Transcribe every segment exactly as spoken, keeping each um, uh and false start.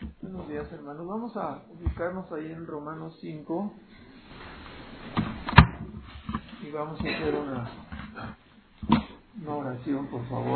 Buenos días, hermanos. Vamos a ubicarnos ahí en Romanos cinco y vamos a hacer una, una oración, por favor.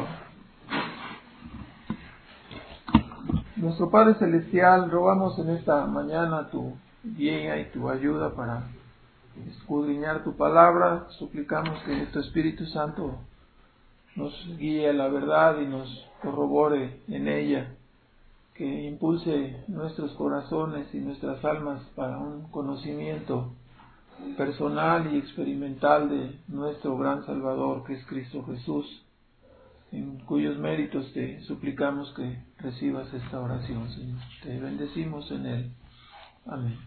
Nuestro Padre Celestial, rogamos en esta mañana tu guía y tu ayuda para escudriñar tu palabra. Suplicamos que tu Espíritu Santo nos guíe a la verdad y nos corrobore en ella, que impulse nuestros corazones y nuestras almas para un conocimiento personal y experimental de nuestro gran Salvador, que es Cristo Jesús, en cuyos méritos te suplicamos que recibas esta oración, Señor. Te bendecimos en él. Amén.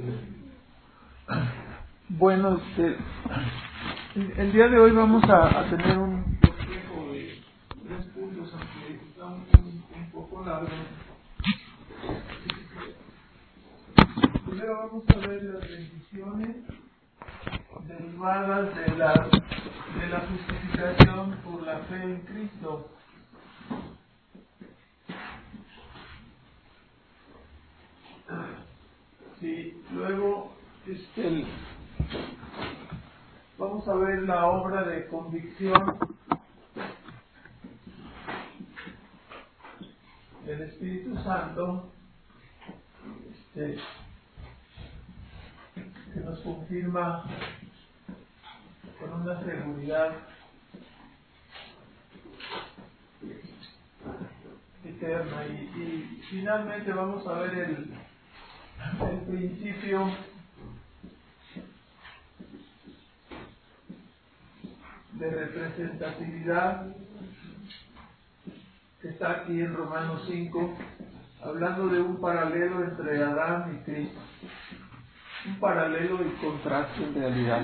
Bueno, este, el día de hoy vamos a, a tener un bosquejo de tres puntos, aunque está un, un, un poco largo. Primero vamos a ver las bendiciones derivadas de la, de la justificación por la fe en Cristo. Sí, luego este, el, vamos a ver la obra de convicción del Espíritu Santo, este, que nos confirma con una seguridad eterna. Y, y finalmente vamos a ver el, el principio de representatividad que está aquí en Romanos cinco, hablando de un paralelo entre Adán y Cristo. Un paralelo y contraste en realidad.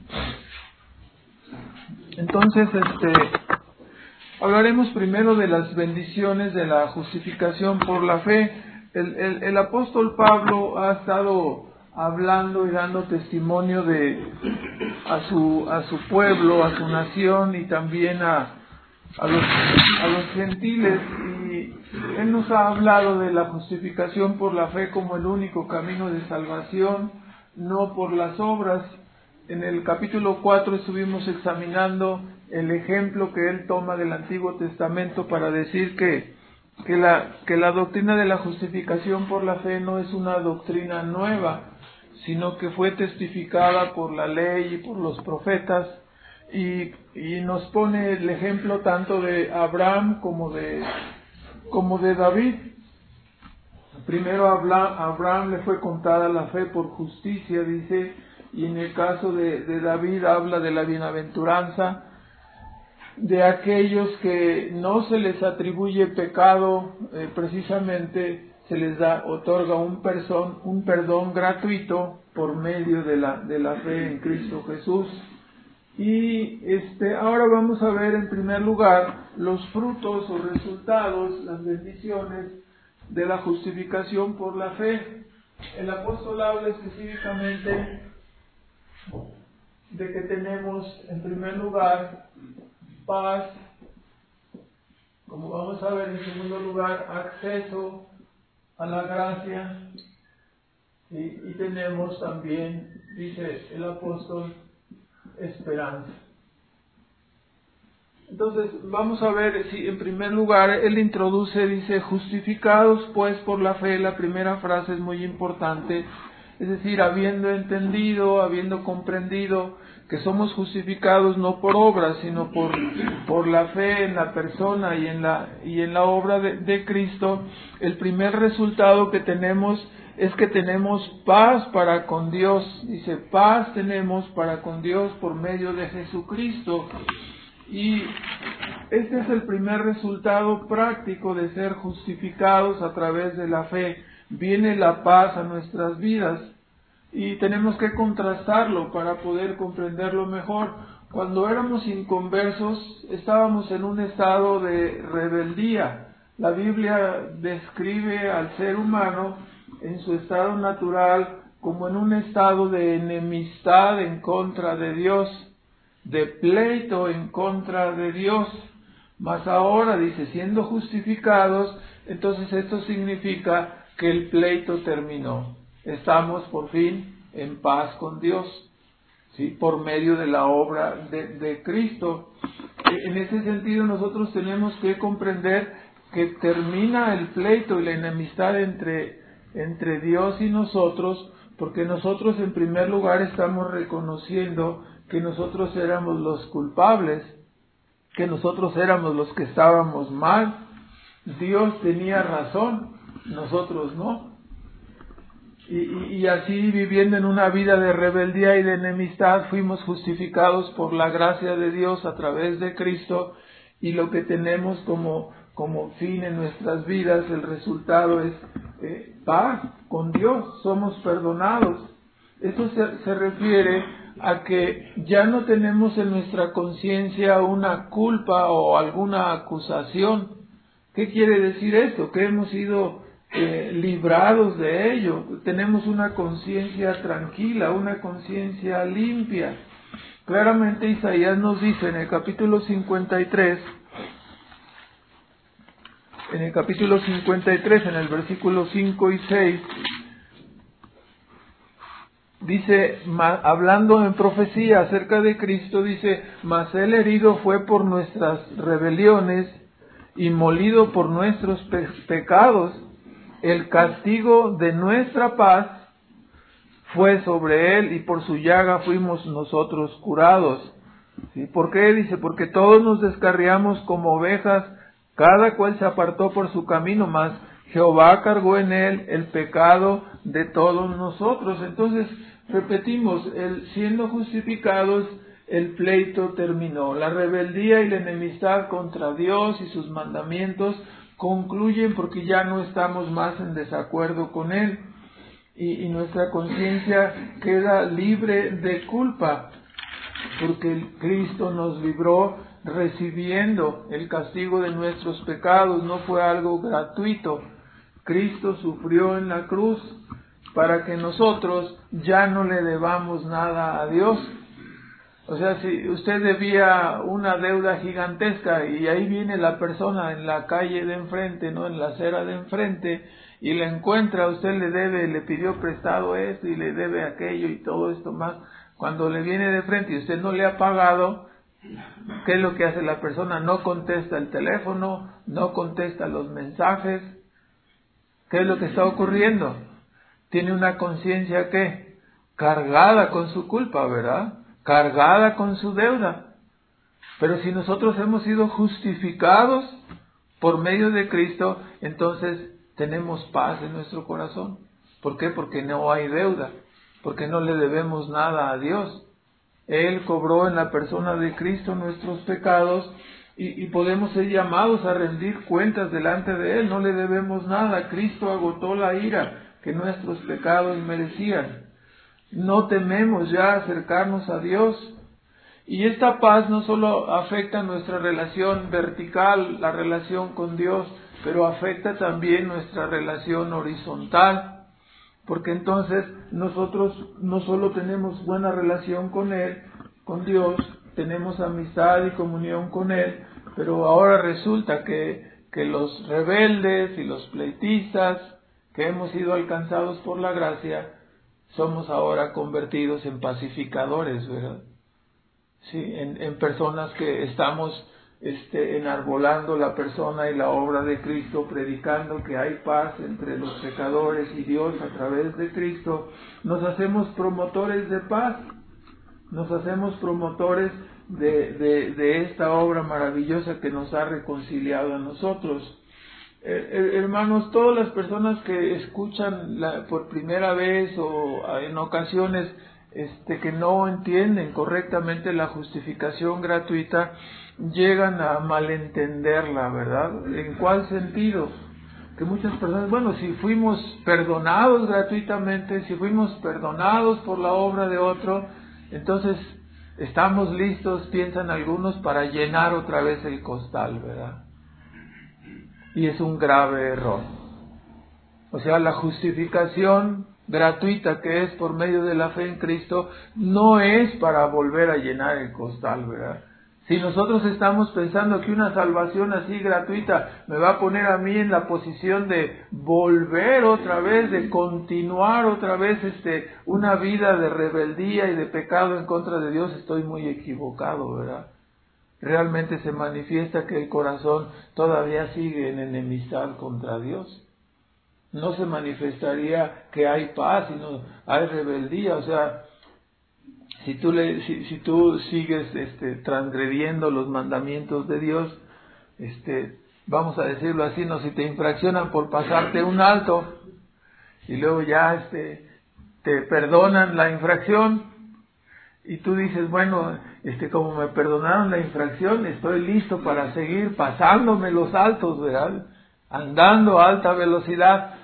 Entonces, este, hablaremos primero de las bendiciones de la justificación por la fe. El, el, el apóstol Pablo ha estado hablando y dando testimonio de a su a su pueblo, a su nación y también a a los a los gentiles, y él nos ha hablado de la justificación por la fe como el único camino de salvación, no por las obras. En el capítulo cuatro estuvimos examinando el ejemplo que él toma del Antiguo Testamento para decir que, que, la, que la doctrina de la justificación por la fe no es una doctrina nueva, sino que fue testificada por la ley y por los profetas, y, y nos pone el ejemplo tanto de Abraham como de, como de David. Primero a Abraham le fue contada la fe por justicia, dice, y en el caso de, de David habla de la bienaventuranza de aquellos que no se les atribuye pecado, eh, precisamente se les da, otorga un, person, un perdón gratuito por medio de la, de la fe en Cristo Jesús. Y este, ahora vamos a ver en primer lugar los frutos o resultados, las bendiciones de la justificación por la fe. El apóstol habla específicamente de que tenemos en primer lugar paz, como vamos a ver en segundo lugar acceso a la gracia, y, y tenemos también, dice el apóstol, esperanza. Entonces vamos a ver si en primer lugar él introduce, dice, justificados pues por la fe. La primera frase es muy importante, es decir, habiendo entendido, habiendo comprendido que somos justificados no por obras, sino por, por la fe en la persona y en la, y en la obra de, de Cristo. El primer resultado que tenemos es que tenemos paz para con Dios. Dice, paz tenemos para con Dios por medio de Jesucristo. Y este es el primer resultado práctico de ser justificados a través de la fe. Viene la paz a nuestras vidas y tenemos que contrastarlo para poder comprenderlo mejor. Cuando éramos inconversos estábamos en un estado de rebeldía. La Biblia describe al ser humano en su estado natural como en un estado de enemistad en contra de Dios, de pleito en contra de Dios. Mas ahora, dice, siendo justificados, entonces esto significa que el pleito terminó. Estamos por fin en paz con Dios, ¿sí? Por medio de la obra de, de Cristo. En ese sentido nosotros tenemos que comprender que termina el pleito y la enemistad entre, entre Dios y nosotros, porque nosotros en primer lugar estamos reconociendo que nosotros éramos los culpables, que nosotros éramos los que estábamos mal. Dios tenía razón, nosotros no. Y, y, y así, viviendo en una vida de rebeldía y de enemistad, fuimos justificados por la gracia de Dios a través de Cristo, y lo que tenemos como, como fin en nuestras vidas, el resultado es eh, paz con Dios, somos perdonados. Eso se, se refiere a que ya no tenemos en nuestra conciencia una culpa o alguna acusación. ¿Qué quiere decir esto? Que hemos sido eh, librados de ello. Tenemos una conciencia tranquila, una conciencia limpia. Claramente Isaías nos dice en el capítulo cincuenta y tres, en el capítulo cincuenta y tres, en el versículo cinco y seis, dice, hablando en profecía acerca de Cristo, dice: mas él herido fue por nuestras rebeliones y molido por nuestros pe- pecados, el castigo de nuestra paz fue sobre él, y por su llaga fuimos nosotros curados. ¿Sí? ¿Por qué? Dice, porque todos nos descarriamos como ovejas, cada cual se apartó por su camino, mas Jehová cargó en él el pecado de todos nosotros. Entonces, repetimos, el, siendo justificados, el pleito terminó. La rebeldía y la enemistad contra Dios y sus mandamientos concluyen porque ya no estamos más en desacuerdo con Él. Y, y nuestra conciencia queda libre de culpa, porque Cristo nos libró recibiendo el castigo de nuestros pecados. No fue algo gratuito. Cristo sufrió en la cruz para que nosotros ya no le debamos nada a Dios. O sea, si usted debía una deuda gigantesca y ahí viene la persona en la calle de enfrente, no en la acera de enfrente, y la encuentra, usted le debe, le pidió prestado esto y le debe aquello y todo esto más. Cuando le viene de frente y usted no le ha pagado, ¿qué es lo que hace la persona? No contesta el teléfono, no contesta los mensajes. ¿Qué es lo que está ocurriendo? Tiene una conciencia ¿qué? Cargada con su culpa, ¿verdad? Cargada con su deuda. Pero si nosotros hemos sido justificados por medio de Cristo, entonces tenemos paz en nuestro corazón. ¿Por qué? Porque no hay deuda, porque no le debemos nada a Dios. Él cobró en la persona de Cristo nuestros pecados y, y podemos ser llamados a rendir cuentas delante de Él. No le debemos nada. Cristo agotó la ira que nuestros pecados merecían. No tememos ya acercarnos a Dios. Y esta paz no solo afecta nuestra relación vertical, la relación con Dios, pero afecta también nuestra relación horizontal. Porque entonces nosotros no solo tenemos buena relación con Él, con Dios, tenemos amistad y comunión con Él, pero ahora resulta que, que los rebeldes y los pleitistas que hemos sido alcanzados por la gracia, somos ahora convertidos en pacificadores, ¿verdad? Sí, en, en personas que estamos este, enarbolando la persona y la obra de Cristo, predicando que hay paz entre los pecadores y Dios a través de Cristo. Nos hacemos promotores de paz, nos hacemos promotores de, de, de esta obra maravillosa que nos ha reconciliado a nosotros. Eh, hermanos, todas las personas que escuchan la, por primera vez o en ocasiones este, que no entienden correctamente la justificación gratuita, llegan a malentenderla, ¿verdad? ¿En cuál sentido? Que muchas personas, bueno, si fuimos perdonados gratuitamente, si fuimos perdonados por la obra de otro, entonces estamos listos, piensan algunos, para llenar otra vez el costal, ¿verdad? Y es un grave error. O sea, la justificación gratuita que es por medio de la fe en Cristo no es para volver a llenar el costal, ¿verdad? Si nosotros estamos pensando que una salvación así gratuita me va a poner a mí en la posición de volver otra vez, de continuar otra vez este una vida de rebeldía y de pecado en contra de Dios, estoy muy equivocado, ¿verdad? Realmente se manifiesta que el corazón todavía sigue en enemistad contra Dios. No se manifestaría que hay paz, sino hay rebeldía, o sea, Si tú, le, si, si tú sigues este, transgrediendo los mandamientos de Dios, este, vamos a decirlo así, no, si te infraccionan por pasarte un alto y luego ya este, te perdonan la infracción y tú dices, bueno, este, como me perdonaron la infracción, estoy listo para seguir pasándome los altos, ¿verdad? Andando a alta velocidad.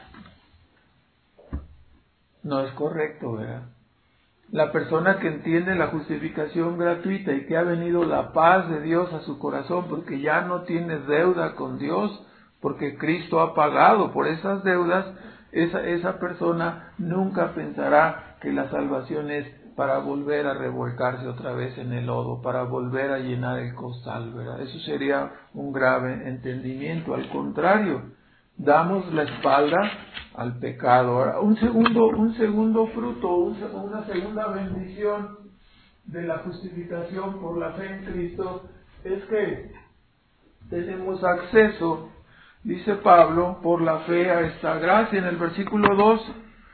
No es correcto, ¿verdad? La persona que entiende la justificación gratuita y que ha venido la paz de Dios a su corazón porque ya no tiene deuda con Dios, porque Cristo ha pagado por esas deudas, esa, esa persona nunca pensará que la salvación es para volver a revolcarse otra vez en el lodo, para volver a llenar el costal, ¿verdad? Eso sería un grave entendimiento. Al contrario, damos la espalda al pecado. Ahora, un segundo, un segundo fruto, un, una segunda bendición de la justificación por la fe en Cristo es que tenemos acceso, dice Pablo, por la fe a esta gracia. En el versículo dos,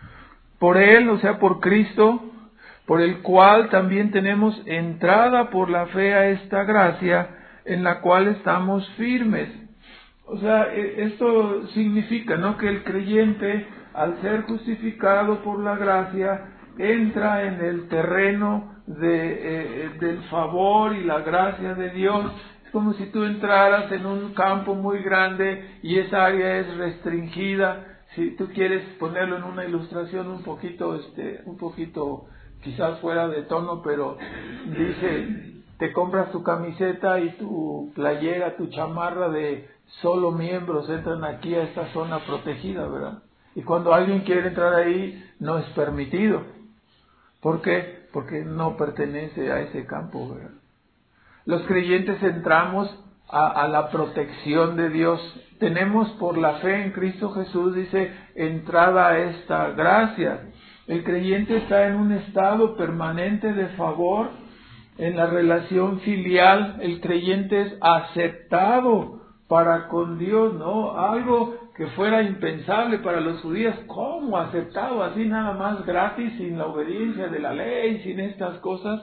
por Él, o sea, por Cristo, por el cual también tenemos entrada por la fe a esta gracia, en la cual estamos firmes. O sea, esto significa, ¿no?, que el creyente, al ser justificado por la gracia, entra en el terreno de, eh, del favor y la gracia de Dios. Es como si tú entraras en un campo muy grande y esa área es restringida. Si tú quieres ponerlo en una ilustración un poquito, este, un poquito quizás fuera de tono, pero dice, te compras tu camiseta y tu playera, tu chamarra de solo miembros entran aquí a esta zona protegida, ¿verdad? Y cuando alguien quiere entrar ahí, no es permitido. ¿Por qué? Porque no pertenece a ese campo, ¿verdad? Los creyentes entramos a, a la protección de Dios. Tenemos por la fe en Cristo Jesús, dice, entrada a esta gracia. El creyente está en un estado permanente de favor en la relación filial. El creyente es aceptado para con Dios, ¿no? Algo que fuera impensable para los judíos. ¿Cómo aceptado? Así nada más gratis, sin la obediencia de la ley, sin estas cosas.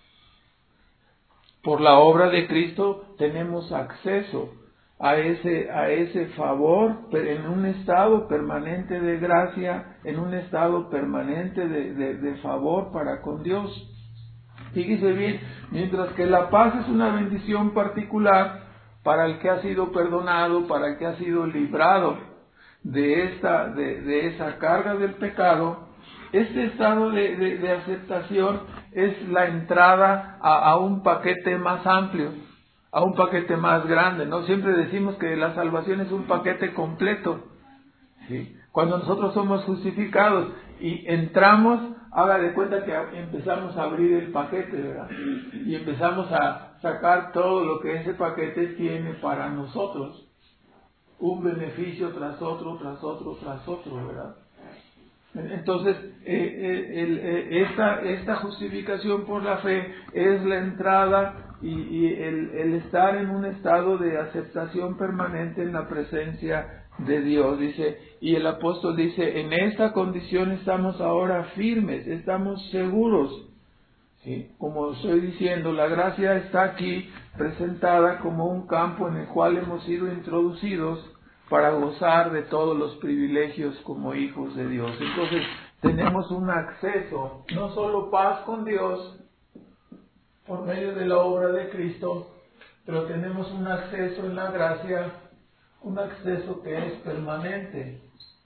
Por la obra de Cristo tenemos acceso a ese, a ese favor, pero en un estado permanente de gracia, en un estado permanente de, de, de favor para con Dios. Fíjese bien, mientras que la paz es una bendición particular para el que ha sido perdonado, para el que ha sido librado de esta, de, de esa carga del pecado, este estado de, de, de aceptación es la entrada a, a un paquete más amplio, a un paquete más grande, ¿no? Siempre decimos que la salvación es un paquete completo, ¿sí? Cuando nosotros somos justificados y entramos, haga de cuenta que empezamos a abrir el paquete, ¿verdad? Y empezamos a sacar todo lo que ese paquete tiene para nosotros. Un beneficio tras otro, tras otro, tras otro, ¿verdad? Entonces, eh, el, eh, esta, esta justificación por la fe es la entrada y, y el, el estar en un estado de aceptación permanente en la presencia de Dios. Dice, y el apóstol dice, en esta condición estamos ahora firmes, estamos seguros. ¿Sí? Como estoy diciendo, la gracia está aquí presentada como un campo en el cual hemos sido introducidos para gozar de todos los privilegios como hijos de Dios. Entonces, tenemos un acceso, no solo paz con Dios por medio de la obra de Cristo, pero tenemos un acceso en la gracia, un acceso que es permanente.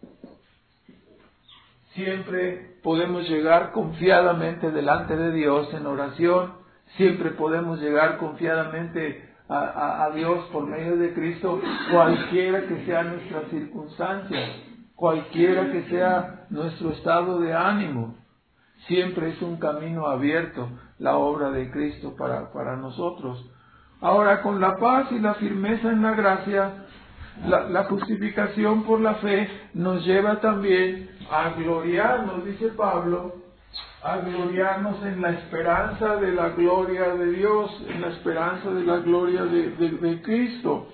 Siempre podemos llegar confiadamente delante de Dios en oración, siempre podemos llegar confiadamente A, a, a Dios por medio de Cristo, cualquiera que sea nuestra circunstancia, cualquiera que sea nuestro estado de ánimo. Siempre es un camino abierto la obra de Cristo para, para nosotros. Ahora, con la paz y la firmeza en la gracia, la, la justificación por la fe nos lleva también a gloriarnos, dice Pablo, a gloriarnos en la esperanza de la gloria de Dios, en la esperanza de la gloria de, de, de Cristo.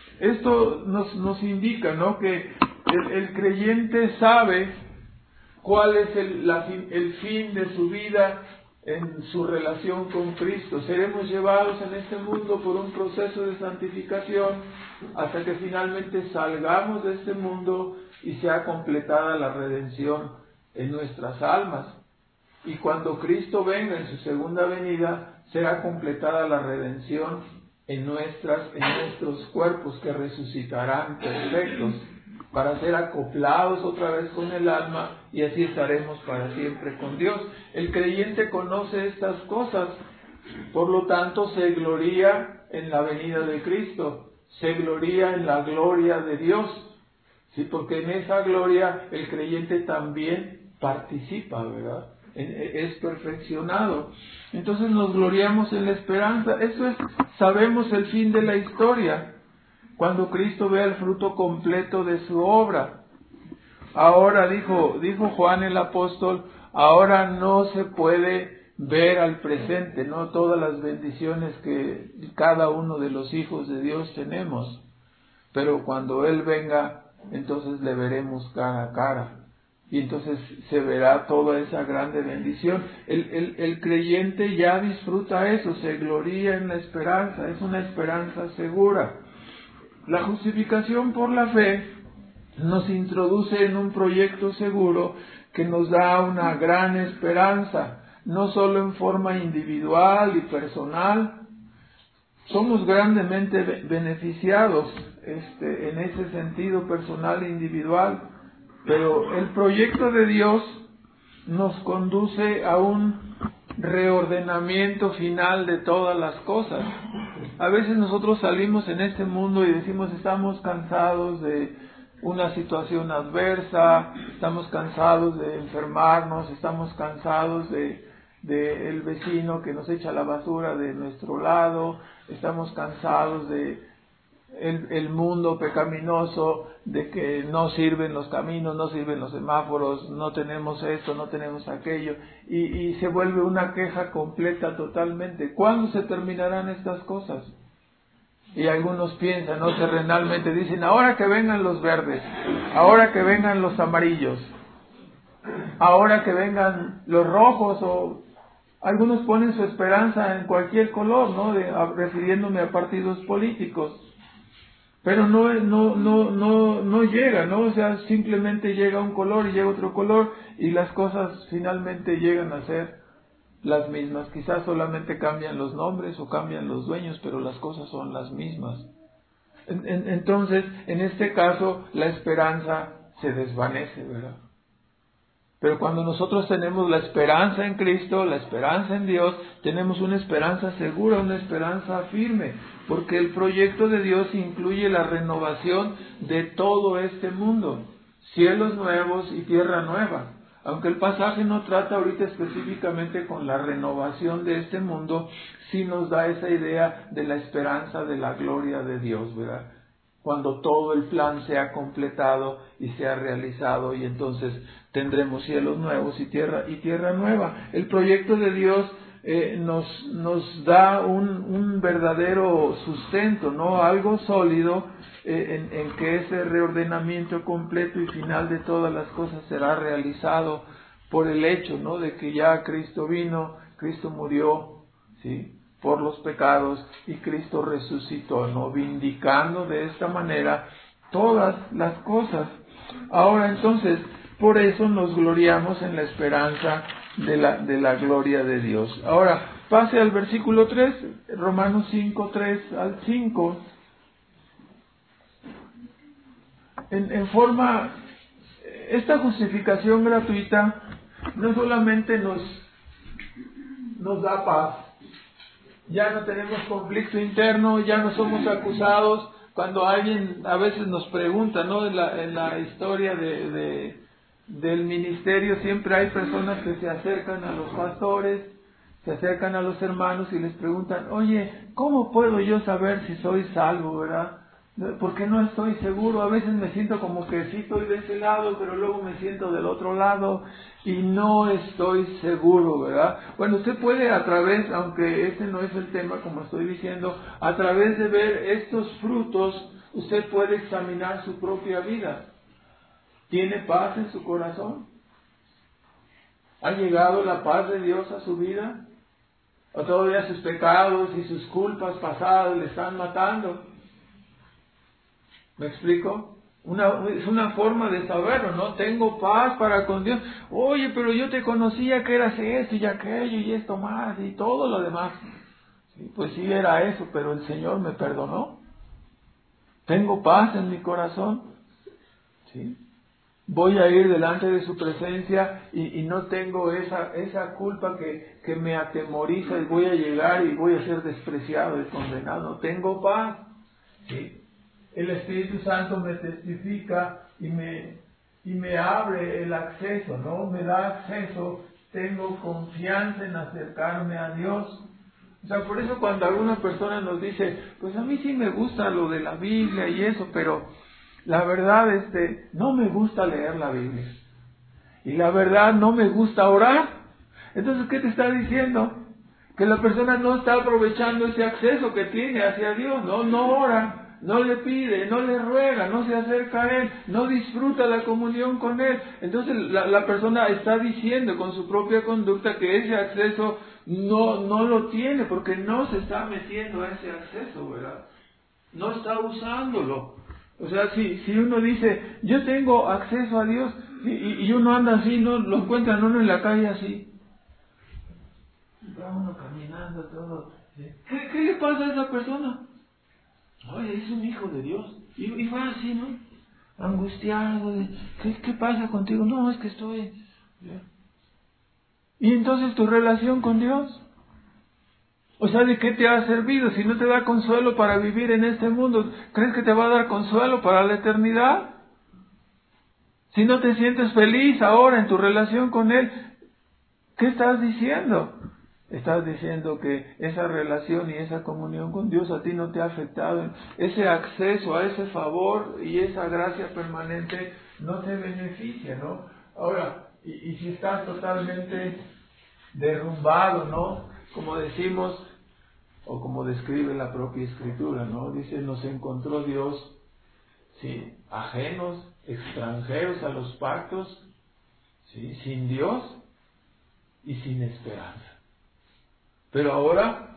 Esto nos, nos indica, ¿no?, que el, el creyente sabe cuál es el, la, el fin de su vida en su relación con Cristo. Seremos llevados en este mundo por un proceso de santificación hasta que finalmente salgamos de este mundo y sea completada la redención en nuestras almas. Y cuando Cristo venga en su segunda venida, será completada la redención en nuestras, en nuestros cuerpos, que resucitarán perfectos para ser acoplados otra vez con el alma, y así estaremos para siempre con Dios. El creyente conoce estas cosas, por lo tanto se gloría en la venida de Cristo, se gloría en la gloria de Dios, sí, porque en esa gloria el creyente también participa, ¿verdad? Es perfeccionado. Entonces nos gloriamos en la esperanza. Eso es, sabemos el fin de la historia, cuando Cristo vea el fruto completo de su obra. Ahora, dijo, dijo Juan el apóstol, ahora no se puede ver al presente, ¿no?, todas las bendiciones que cada uno de los hijos de Dios tenemos, pero cuando Él venga, entonces le veremos cara a cara. Y entonces se verá toda esa grande bendición. El, el, el creyente ya disfruta eso, se gloría en la esperanza, es una esperanza segura. La justificación por la fe nos introduce en un proyecto seguro que nos da una gran esperanza, no solo en forma individual y personal. Somos grandemente beneficiados este, en ese sentido personal e individual, pero el proyecto de Dios nos conduce a un reordenamiento final de todas las cosas. A veces nosotros salimos en este mundo y decimos, estamos cansados de una situación adversa, estamos cansados de enfermarnos, estamos cansados de, de el vecino que nos echa la basura de nuestro lado, estamos cansados de el, el mundo pecaminoso, de que no sirven los caminos, no sirven los semáforos, no tenemos esto, no tenemos aquello, y, y se vuelve una queja completa totalmente. ¿Cuándo se terminarán estas cosas? Y algunos piensan, no, terrenalmente, dicen, ahora que vengan los verdes, ahora que vengan los amarillos, ahora que vengan los rojos, o algunos ponen su esperanza en cualquier color, ¿no?, de, a, refiriéndome a partidos políticos. Pero no, no, no, no, no llega, ¿no? O sea, simplemente llega un color y llega otro color, y las cosas finalmente llegan a ser las mismas. Quizás solamente cambian los nombres o cambian los dueños, pero las cosas son las mismas. En, en, entonces, en este caso, la esperanza se desvanece, ¿verdad? Pero cuando nosotros tenemos la esperanza en Cristo, la esperanza en Dios, tenemos una esperanza segura, una esperanza firme, porque el proyecto de Dios incluye la renovación de todo este mundo, cielos nuevos y tierra nueva. Aunque el pasaje no trata ahorita específicamente con la renovación de este mundo, sí nos da esa idea de la esperanza de la gloria de Dios, ¿verdad? Cuando todo el plan sea completado y sea realizado, y entonces tendremos cielos nuevos y tierra y tierra nueva. El proyecto de Dios eh, nos nos da un, un verdadero sustento, ¿no? Algo sólido eh, en, en que ese reordenamiento completo y final de todas las cosas será realizado por el hecho, ¿no?, de que ya Cristo vino, Cristo murió, ¿sí?, por los pecados, y Cristo resucitó, ¿no?, vindicando de esta manera todas las cosas. Ahora entonces, por eso nos gloriamos en la esperanza de la, de la gloria de Dios. Ahora, pase al versículo tres, Romanos cinco, tres al cinco. En, en forma, esta justificación gratuita no solamente nos, nos da paz, ya no tenemos conflicto interno, ya no somos acusados. Cuando alguien a veces nos pregunta, ¿no?, en la, en la historia de, de, del ministerio, siempre hay personas que se acercan a los pastores, se acercan a los hermanos y les preguntan, oye, ¿cómo puedo yo saber si soy salvo, verdad? Porque no estoy seguro, a veces me siento como que sí estoy de ese lado, pero luego me siento del otro lado y no estoy seguro, ¿verdad? Bueno, usted puede a través, aunque este no es el tema como estoy diciendo, a través de ver estos frutos, usted puede examinar su propia vida. ¿Tiene paz en su corazón? ¿Ha llegado la paz de Dios a su vida? ¿O todavía sus pecados y sus culpas pasadas le están matando? ¿Me explico? Una, es una forma de saberlo, ¿no? Tengo paz para con Dios. Oye, pero yo te conocía que eras esto y aquello y esto más y todo lo demás. Sí, pues sí era eso, pero el Señor me perdonó. Tengo paz en mi corazón. ¿Sí? Voy a ir delante de su presencia y, y no tengo esa, esa culpa que, que me atemoriza y voy a llegar y voy a ser despreciado y condenado. Tengo paz. ¿Sí? El Espíritu Santo me testifica y me, y me abre el acceso, ¿no? Me da acceso, tengo confianza en acercarme a Dios. O sea, por eso cuando alguna persona nos dice, pues a mí sí me gusta lo de la Biblia y eso, pero la verdad, este, no me gusta leer la Biblia. Y la verdad, no me gusta orar. Entonces, ¿qué te está diciendo? Que la persona no está aprovechando ese acceso que tiene hacia Dios, ¿no? No ora. No le pide, no le ruega, no se acerca a Él, no disfruta la comunión con Él. Entonces la, la persona está diciendo con su propia conducta que ese acceso no, no lo tiene, porque no se está metiendo a ese acceso, ¿verdad? No está usándolo. O sea, si, si uno dice, yo tengo acceso a Dios, y, y uno anda así, no lo encuentran uno en la calle así. Va uno caminando todo. ¿Qué, qué le pasa a esa persona? Oye, es un hijo de Dios. Y, y va así, ¿no? Angustiado. De, ¿qué, ¿Qué pasa contigo? No, es que estoy... ¿Y entonces tu relación con Dios? O sea, ¿de qué te ha servido? Si no te da consuelo para vivir en este mundo, ¿crees que te va a dar consuelo para la eternidad? Si no te sientes feliz ahora en tu relación con Él, ¿qué estás diciendo? Estás diciendo que esa relación y esa comunión con Dios a ti no te ha afectado. Ese acceso a ese favor y esa gracia permanente no te beneficia, ¿no? Ahora, y, y si estás totalmente derrumbado, ¿no? Como decimos, o como describe la propia Escritura, ¿no? Dice, nos encontró Dios, sí, ajenos, extranjeros a los pactos, sí, sin Dios y sin esperanza. Pero ahora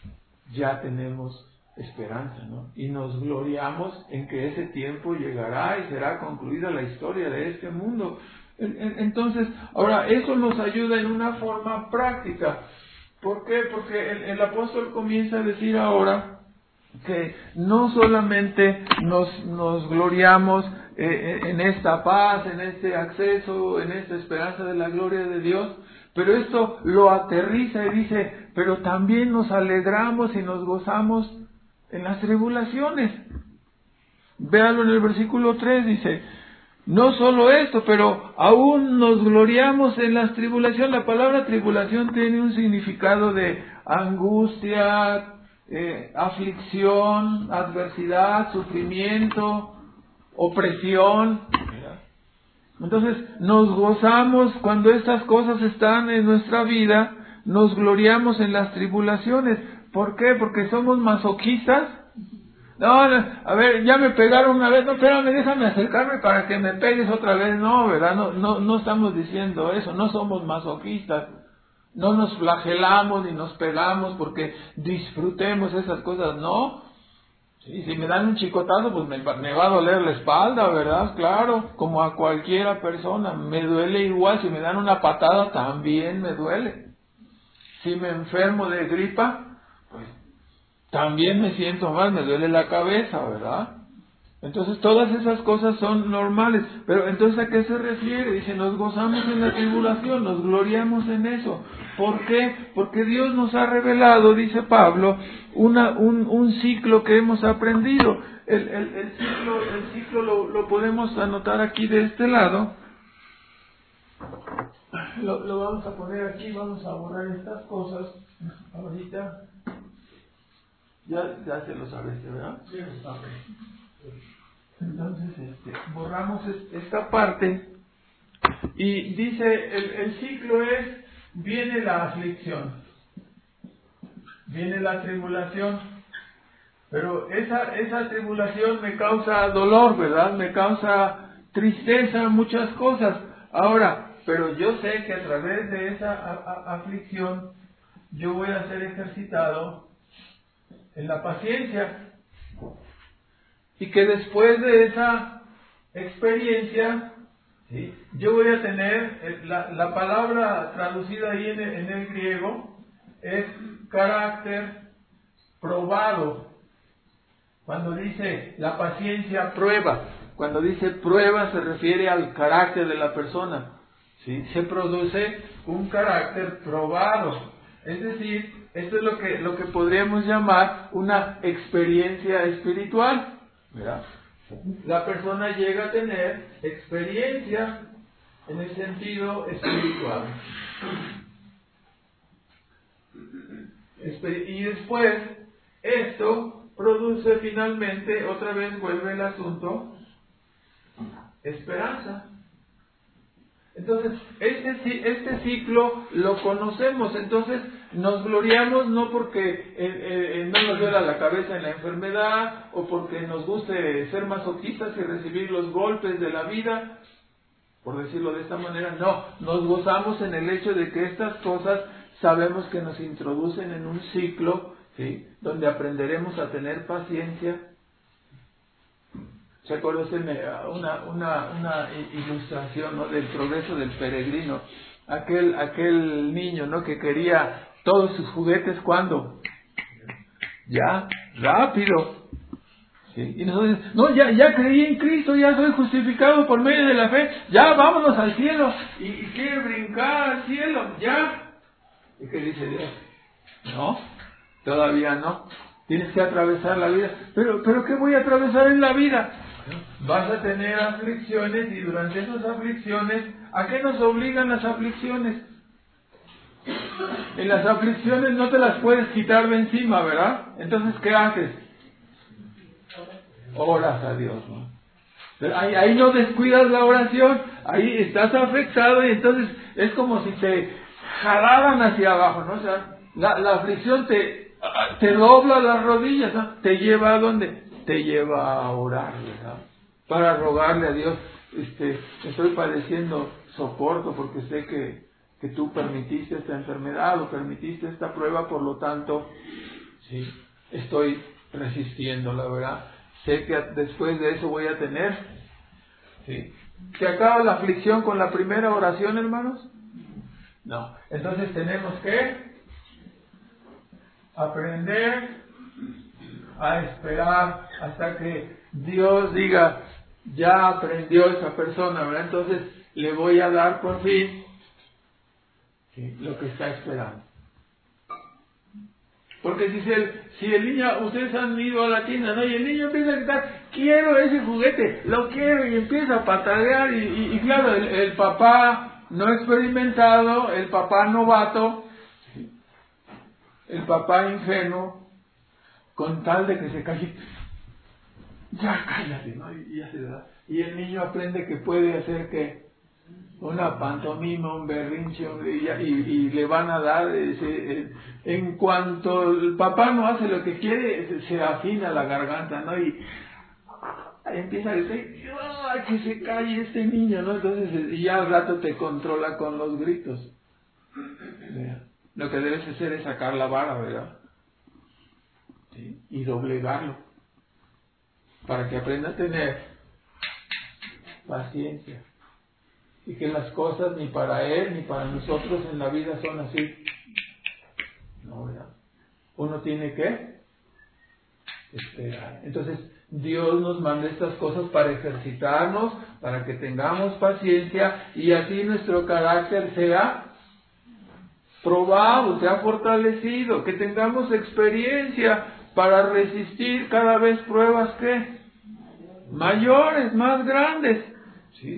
ya tenemos esperanza, ¿no? Y nos gloriamos en que ese tiempo llegará y será concluida la historia de este mundo. Entonces, ahora eso nos ayuda en una forma práctica. ¿Por qué? Porque el, el apóstol comienza a decir ahora que no solamente nos, nos gloriamos eh, en esta paz, en este acceso, en esta esperanza de la gloria de Dios, pero esto lo aterriza y dice, pero también nos alegramos y nos gozamos en las tribulaciones. Véanlo en el versículo tres, dice, no solo esto, pero aún nos gloriamos en las tribulaciones. La palabra tribulación tiene un significado de angustia, eh, aflicción, adversidad, sufrimiento, opresión. Entonces, nos gozamos cuando estas cosas están en nuestra vida, nos gloriamos en las tribulaciones. ¿Por qué? Porque somos masoquistas. No, a ver, ya me pegaron una vez, no, espérame, déjame acercarme para que me pegues otra vez. No, ¿verdad? No, no, no estamos diciendo eso, no somos masoquistas. No nos flagelamos ni nos pegamos porque disfrutemos esas cosas, no. Sí, si me dan un chicotazo, pues me, me va a doler la espalda, ¿verdad? Claro, como a cualquiera persona. Me duele igual, si me dan una patada también me duele. Si me enfermo de gripa, pues también me siento mal, me duele la cabeza, ¿verdad? Entonces todas esas cosas son normales. Pero entonces ¿a qué se refiere? Dice, nos gozamos en la tribulación, nos gloriamos en eso. ¿Por qué? Porque Dios nos ha revelado, dice Pablo, una, un, un ciclo que hemos aprendido. El, el, el ciclo, el ciclo lo, lo podemos anotar aquí de este lado. lo, lo vamos a poner aquí, vamos a borrar estas cosas ahorita. Ya, ya se lo sabes, ¿verdad? Sí, está bien. Entonces, este, borramos esta parte y dice, el, el ciclo es, viene la aflicción, viene la tribulación, pero esa, esa tribulación me causa dolor, ¿verdad? Me causa tristeza, muchas cosas. Ahora, pero yo sé que a través de esa a, a, aflicción, yo voy a ser ejercitado en la paciencia. Y que después de esa experiencia, ¿sí?, yo voy a tener, la, la palabra traducida ahí en el, en el griego, es carácter probado. Cuando dice la paciencia prueba, cuando dice prueba se refiere al carácter de la persona, ¿sí? Se produce un carácter probado. Es decir, esto es lo que, lo que podríamos llamar una experiencia espiritual, ¿verdad? La persona llega a tener experiencia en el sentido espiritual. Y después, esto produce finalmente, otra vez vuelve el asunto, esperanza. Entonces, este, este ciclo lo conocemos, entonces nos gloriamos no porque eh, eh, no nos duela la cabeza en la enfermedad o porque nos guste ser masoquistas y recibir los golpes de la vida, por decirlo de esta manera, no, nos gozamos en el hecho de que estas cosas sabemos que nos introducen en un ciclo, ¿sí?, donde aprenderemos a tener paciencia. ¿Se acuerdan una, una, una ilustración, ¿no?, del progreso del peregrino? Aquel, aquel niño, ¿no?, que quería todos sus juguetes, ¿cuándo? Ya, rápido. ¿Sí? Y nosotros, no, ya, ya creí en Cristo, ya soy justificado por medio de la fe, ya vámonos al cielo. Y, y quiere brincar al cielo, ya. ¿Y qué dice Dios? No, todavía no. Tienes que atravesar la vida. Pero, pero ¿qué voy a atravesar en la vida? Vas a tener aflicciones y durante esas aflicciones, ¿a qué nos obligan las aflicciones? En las aflicciones no te las puedes quitar de encima, ¿verdad? Entonces, ¿qué haces? Oras a Dios, ¿no? Pero ahí, ahí no descuidas la oración, ahí estás afectado y entonces es como si te jalaran hacia abajo, ¿no? O sea, la, la aflicción te, te dobla las rodillas, ¿no? Te lleva a dónde? Te lleva a orar, ¿verdad? Para rogarle a Dios, este, estoy padeciendo, soporto porque sé que, que tú permitiste esta enfermedad o permitiste esta prueba, por lo tanto, sí, estoy resistiendo, la verdad. Sé que después de eso voy a tener, ¿sí? ¿Se acaba la aflicción con la primera oración, hermanos? No. Entonces tenemos que aprender a esperar hasta que Dios diga, ya aprendió esa persona, ¿verdad? Entonces le voy a dar por fin, ¿sí?, lo que está esperando. Porque si el, si el niño, ustedes han ido a la tienda, ¿no?, y el niño empieza a gritar, quiero ese juguete, lo quiero, y empieza a patalear, y, y, y claro, el, el papá no experimentado, el papá novato, el papá ingenuo, con tal de que se calle, ya cállate, ¿no? Y, ya se da. Y el niño aprende que puede hacer que una pantomima, un berrinche, y, y, y le van a dar, ese, en cuanto el papá no hace lo que quiere, se, se afina la garganta, ¿no? Y empieza a decir, ¡ay, que se calle este niño!, ¿no? Entonces, y ya al rato te controla con los gritos. ¿Verdad? Lo que debes hacer es sacar la vara, ¿verdad? ¿Sí? Y doblegarlo, para que aprenda a tener paciencia. Y que las cosas ni para él ni para nosotros en la vida son así. No, ¿verdad? Uno tiene que esperar. Entonces, Dios nos manda estas cosas para ejercitarnos, para que tengamos paciencia y así nuestro carácter sea probado, sea fortalecido, que tengamos experiencia para resistir cada vez pruebas que mayores, más grandes, ¿sí?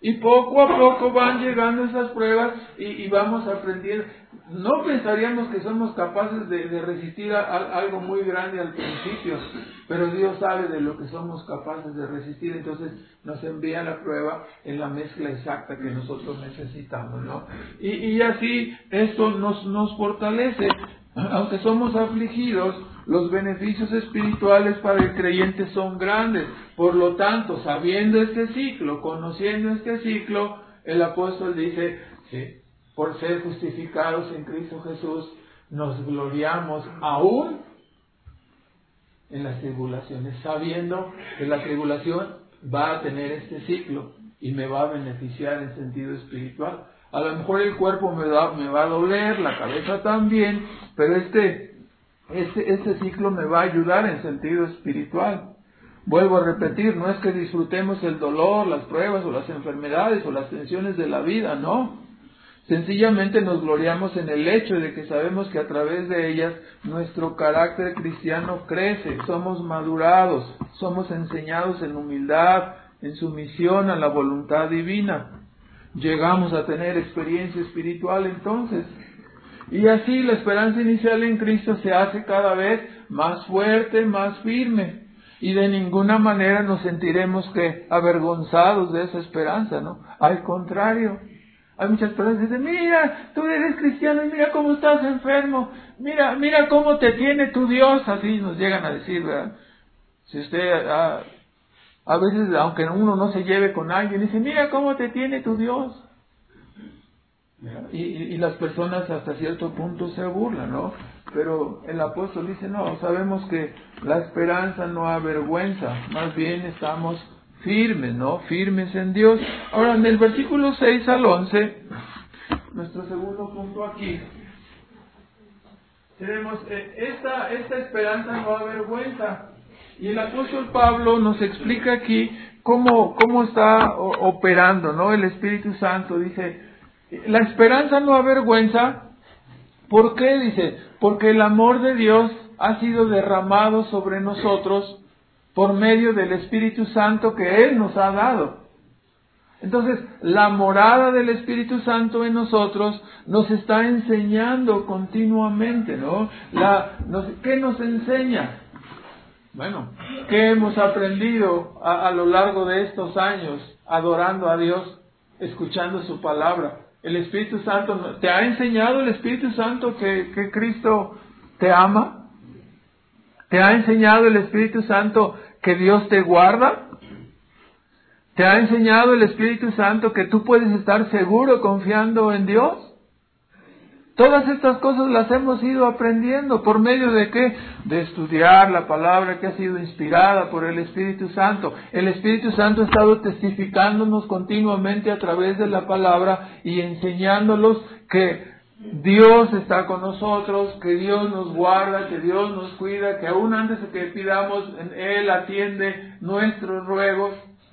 Y poco a poco van llegando esas pruebas y, y vamos aprendiendo. No pensaríamos que somos capaces de, de resistir a, a algo muy grande al principio, pero Dios sabe de lo que somos capaces de resistir, entonces nos envía la prueba en la mezcla exacta que nosotros necesitamos, ¿no? Y, y así esto nos, nos fortalece. Aunque somos afligidos, los beneficios espirituales para el creyente son grandes. Por lo tanto, sabiendo este ciclo, conociendo este ciclo, el apóstol dice, sí, por ser justificados en Cristo Jesús, nos gloriamos aún en las tribulaciones, sabiendo que la tribulación va a tener este ciclo y me va a beneficiar en sentido espiritual. A lo mejor el cuerpo me va, me va a doler, la cabeza también, pero este, este, este ciclo me va a ayudar en sentido espiritual. Vuelvo a repetir, no es que disfrutemos el dolor, las pruebas o las enfermedades o las tensiones de la vida, no. Sencillamente nos gloriamos en el hecho de que sabemos que a través de ellas nuestro carácter cristiano crece, somos madurados, somos enseñados en humildad, en sumisión a la voluntad divina. Llegamos a tener experiencia espiritual entonces. Y así la esperanza inicial en Cristo se hace cada vez más fuerte, más firme. Y de ninguna manera nos sentiremos que avergonzados de esa esperanza, ¿no? Al contrario. Hay muchas personas que dicen, mira, tú eres cristiano y mira cómo estás enfermo. Mira, mira cómo te tiene tu Dios. Así nos llegan a decir, ¿verdad? Si usted... Ah, A veces, aunque uno no se lleve con alguien, dice, mira cómo te tiene tu Dios. Y, y, y las personas hasta cierto punto se burlan, ¿no? Pero el apóstol dice, no, sabemos que la esperanza no avergüenza, más bien estamos firmes, ¿no? Firmes en Dios. Ahora, en el versículo seis al once, nuestro segundo punto aquí, tenemos, eh, esta, esta esperanza no avergüenza. Y el apóstol Pablo nos explica aquí cómo, cómo está operando, ¿no? El Espíritu Santo dice, la esperanza no avergüenza. ¿Por qué? Dice, porque el amor de Dios ha sido derramado sobre nosotros por medio del Espíritu Santo que Él nos ha dado. Entonces, la morada del Espíritu Santo en nosotros nos está enseñando continuamente, ¿no? La, nos, ¿qué nos enseña? Bueno, ¿qué hemos aprendido a, a lo largo de estos años adorando a Dios, escuchando su palabra? El Espíritu Santo, ¿te ha enseñado el Espíritu Santo que, que Cristo te ama? ¿Te ha enseñado el Espíritu Santo que Dios te guarda? ¿Te ha enseñado el Espíritu Santo que tú puedes estar seguro confiando en Dios? Todas estas cosas las hemos ido aprendiendo. ¿Por medio de qué? De estudiar la palabra que ha sido inspirada por el Espíritu Santo. El Espíritu Santo ha estado testificándonos continuamente a través de la palabra y enseñándolos que Dios está con nosotros, que Dios nos guarda, que Dios nos cuida, que aún antes de que pidamos, Él atiende nuestros ruegos.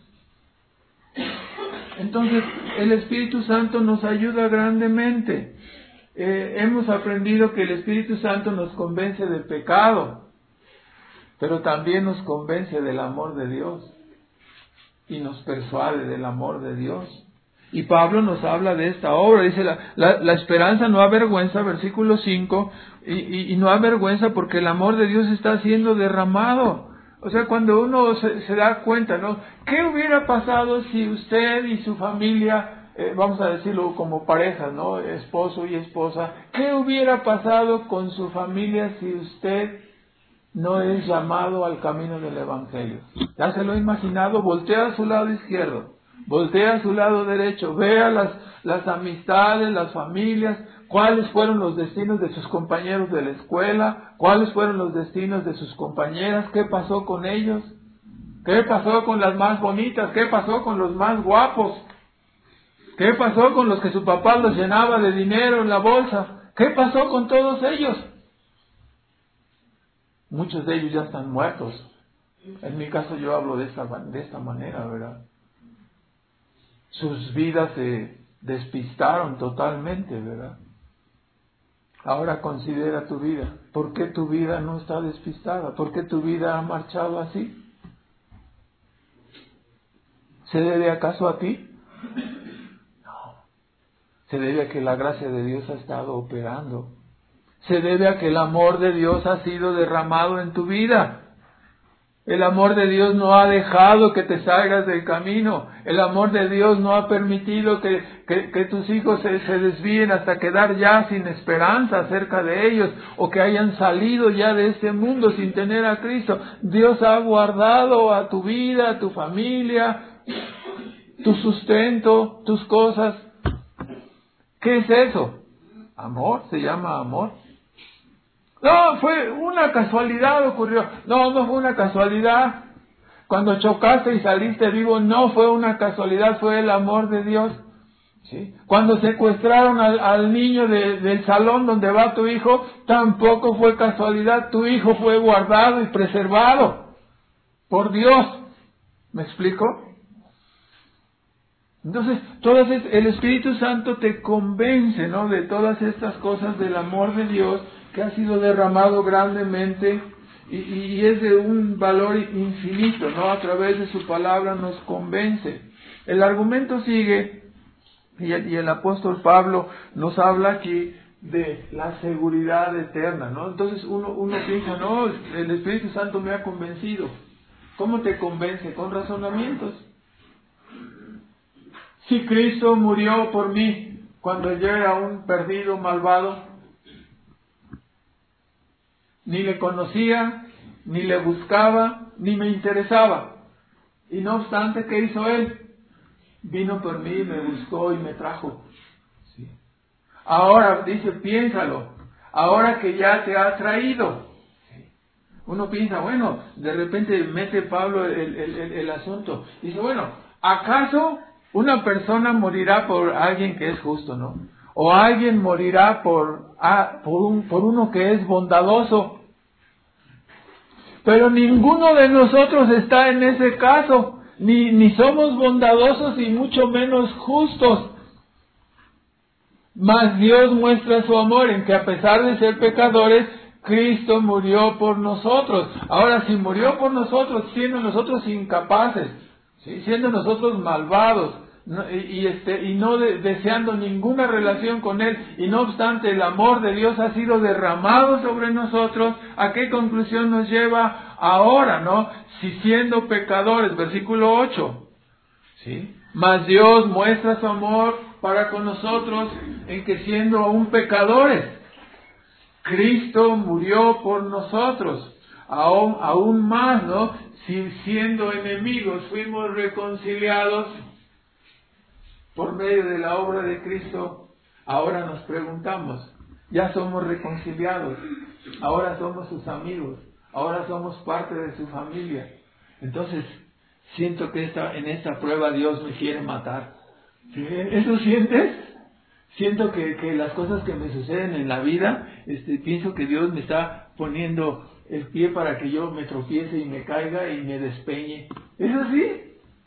Entonces, el Espíritu Santo nos ayuda grandemente. Eh, hemos aprendido que el Espíritu Santo nos convence del pecado, pero también nos convence del amor de Dios y nos persuade del amor de Dios. Y Pablo nos habla de esta obra, dice la, la, la esperanza no avergüenza, versículo cinco, y, y, y no avergüenza porque el amor de Dios está siendo derramado. O sea, cuando uno se, se da cuenta, ¿no? ¿Qué hubiera pasado si usted y su familia, Eh, vamos a decirlo como pareja, ¿no? Esposo y esposa. ¿Qué hubiera pasado con su familia si usted no es llamado al camino del Evangelio? ¿Ya se lo ha imaginado? Voltea a su lado izquierdo, voltea a su lado derecho, vea las, las amistades, las familias, cuáles fueron los destinos de sus compañeros de la escuela, cuáles fueron los destinos de sus compañeras, qué pasó con ellos, qué pasó con las más bonitas, qué pasó con los más guapos. ¿Qué pasó con los que su papá los llenaba de dinero en la bolsa? ¿Qué pasó con todos ellos? Muchos de ellos ya están muertos. En mi caso yo hablo de esta, de esta manera, ¿verdad? Sus vidas se despistaron totalmente, ¿verdad? Ahora considera tu vida. ¿Por qué tu vida no está despistada? ¿Por qué tu vida ha marchado así? ¿Se debe acaso a ti? No. Se debe a que la gracia de Dios ha estado operando. Se debe a que el amor de Dios ha sido derramado en tu vida. El amor de Dios no ha dejado que te salgas del camino. El amor de Dios no ha permitido que, que, que tus hijos se, se desvíen hasta quedar ya sin esperanza acerca de ellos, o que hayan salido ya de este mundo sin tener a Cristo. Dios ha guardado a tu vida, a tu familia, tu sustento, tus cosas. ¿Qué es eso? Amor, se llama amor. No, fue una casualidad, ocurrió. No, no fue una casualidad. Cuando chocaste y saliste vivo, no fue una casualidad, fue el amor de Dios. ¿Sí? Cuando secuestraron al, al niño de, del salón donde va tu hijo, tampoco fue casualidad. Tu hijo fue guardado y preservado por Dios. ¿Me explico? Entonces, todas es, el Espíritu Santo te convence, ¿no?, de todas estas cosas del amor de Dios, que ha sido derramado grandemente y, y es de un valor infinito, ¿no? A través de su palabra nos convence. El argumento sigue, y el, y el apóstol Pablo nos habla aquí de la seguridad eterna, ¿no? Entonces uno, uno piensa, no, el Espíritu Santo me ha convencido. ¿Cómo te convence? Con razonamientos. Si Cristo murió por mí cuando yo era un perdido, malvado, ni le conocía, ni le buscaba, ni me interesaba. Y no obstante, ¿qué hizo Él? Vino por mí, me buscó y me trajo. ¿Sí? Ahora, dice, piénsalo, ahora que ya te ha traído. ¿Sí? Uno piensa, bueno, de repente mete Pablo el, el, el, el asunto. Dice, bueno, ¿acaso una persona morirá por alguien que es justo, no? O alguien morirá por, ah, por, un, por uno que es bondadoso. Pero ninguno de nosotros está en ese caso, ni, ni somos bondadosos y mucho menos justos. Mas Dios muestra su amor en que a pesar de ser pecadores, Cristo murió por nosotros. Ahora, si murió por nosotros, siendo nosotros incapaces, ¿sí?, siendo nosotros malvados, no, y, y, este, y no de, deseando ninguna relación con Él, y no obstante el amor de Dios ha sido derramado sobre nosotros, ¿a qué conclusión nos lleva ahora, no? Si siendo pecadores, versículo ocho, ¿sí? Mas Dios muestra su amor para con nosotros en que siendo aún pecadores, Cristo murió por nosotros. Aún, aún más, ¿no? Si siendo enemigos fuimos reconciliados por medio de la obra de Cristo. Ahora nos preguntamos, ya somos reconciliados, ahora somos sus amigos, ahora somos parte de su familia. Entonces, siento que esta, en esta prueba Dios me quiere matar. ¿Sí? ¿Eso sientes? Siento que, que las cosas que me suceden en la vida, este, pienso que Dios me está poniendo el pie para que yo me tropiece y me caiga y me despeñe. ¿Es así?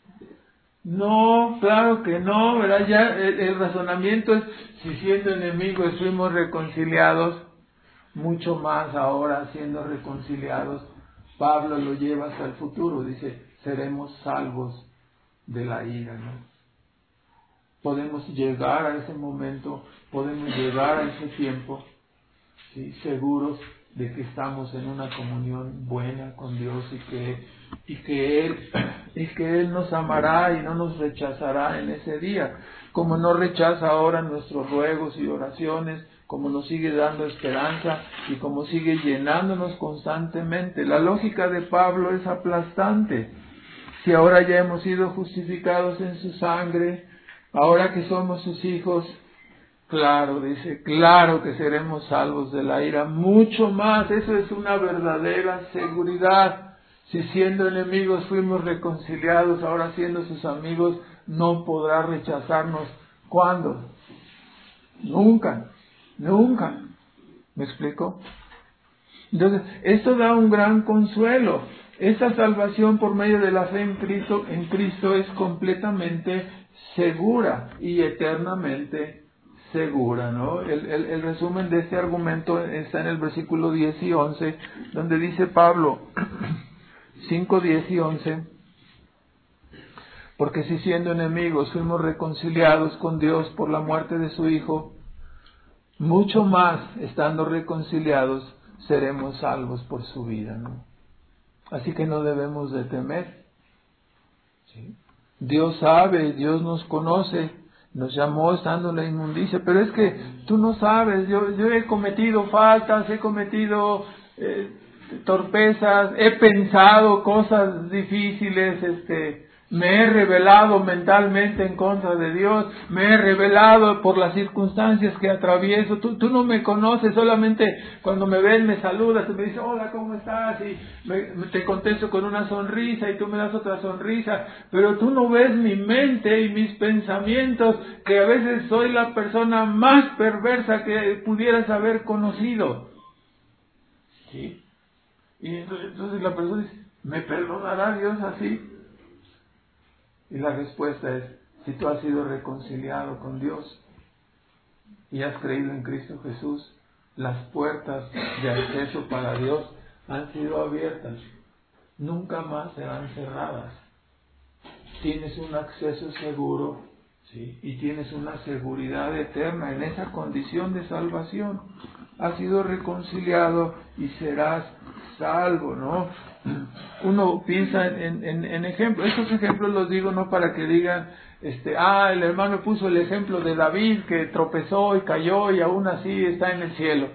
No, claro que no, ¿verdad? Ya el, el razonamiento es, si siendo enemigos fuimos reconciliados, mucho más ahora siendo reconciliados, Pablo lo lleva hasta el futuro, dice, seremos salvos de la ira, ¿no? Podemos llegar a ese momento, podemos llegar a ese tiempo, ¿sí?, seguros de que estamos en una comunión buena con Dios y que, y que Él, y que Él nos amará y no nos rechazará en ese día, como no rechaza ahora nuestros ruegos y oraciones, como nos sigue dando esperanza y como sigue llenándonos constantemente. La lógica de Pablo es aplastante. Si ahora ya hemos sido justificados en su sangre, ahora que somos sus hijos, claro, dice, claro que seremos salvos de la ira, mucho más, eso es una verdadera seguridad. Si siendo enemigos fuimos reconciliados, ahora siendo sus amigos, no podrá rechazarnos. ¿Cuándo? Nunca, nunca. ¿Me explico? Entonces, esto da un gran consuelo. Esta salvación por medio de la fe en Cristo, en Cristo es completamente segura y eternamente segura, ¿no? El, el, el resumen de este argumento está en el versículo diez y once, donde dice Pablo, cinco, diez y once, Porque si siendo enemigos fuimos reconciliados con Dios por la muerte de su Hijo, mucho más, estando reconciliados, seremos salvos por su vida, ¿no? Así que no debemos de temer. ¿Sí? Dios sabe, Dios nos conoce, nos llamó estando en la inmundicia, pero es que tú no sabes, yo, yo he cometido faltas, he cometido eh, torpezas, he pensado cosas difíciles, este... me he rebelado mentalmente en contra de Dios, me he rebelado por las circunstancias que atravieso. Tú, tú no me conoces, solamente cuando me ves me saludas, y me dices, hola, ¿cómo estás? Y me, te contesto con una sonrisa y tú me das otra sonrisa, pero tú no ves mi mente y mis pensamientos, que a veces soy la persona más perversa que pudieras haber conocido. ¿Sí? Y entonces, entonces la persona dice, ¿me perdonará Dios así? Y la respuesta es, si tú has sido reconciliado con Dios y has creído en Cristo Jesús, las puertas de acceso para Dios han sido abiertas, nunca más serán cerradas. Tienes un acceso seguro, ¿sí? Y tienes una seguridad eterna en esa condición de salvación. Has sido reconciliado y serás salvo, ¿no? Uno piensa en, en, en ejemplos. Estos ejemplos los digo no para que digan, este, ah, el hermano puso el ejemplo de David que tropezó y cayó y aún así está en el cielo.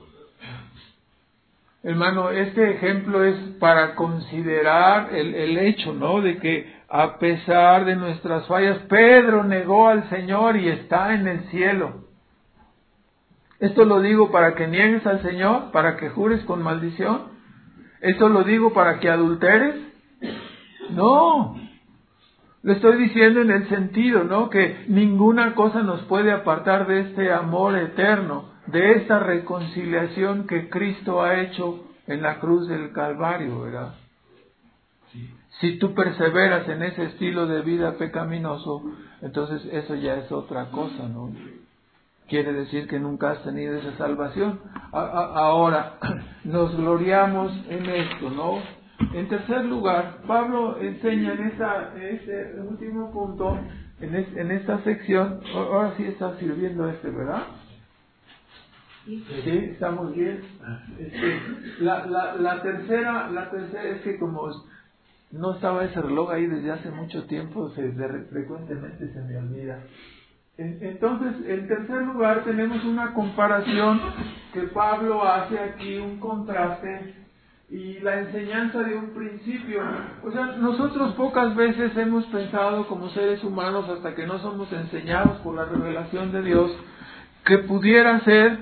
Hermano, este ejemplo es para considerar el, el hecho, ¿no? De que a pesar de nuestras fallas, Pedro negó al Señor y está en el cielo. Esto lo digo para que niegues al Señor, para que jures con maldición. ¿Esto lo digo para que adulteres? No. Lo estoy diciendo en el sentido, ¿no? Que ninguna cosa nos puede apartar de este amor eterno, de esta reconciliación que Cristo ha hecho en la cruz del Calvario, ¿verdad? Sí. Si tú perseveras en ese estilo de vida pecaminoso, entonces eso ya es otra cosa, ¿no? Quiere decir que nunca has tenido esa salvación. A, a, ahora, nos gloriamos en esto, ¿no? En tercer lugar, Pablo enseña en, esta, en este último punto, en, es, en esta sección, ahora sí está sirviendo este, ¿verdad? Sí, estamos bien. Este, la, la, la tercera, la tercera es que como no estaba ese reloj ahí desde hace mucho tiempo, se, de, frecuentemente se me olvida. Entonces, en tercer lugar, tenemos una comparación que Pablo hace aquí, un contraste y la enseñanza de un principio. O sea, nosotros pocas veces hemos pensado como seres humanos, hasta que no somos enseñados por la revelación de Dios, que pudiera ser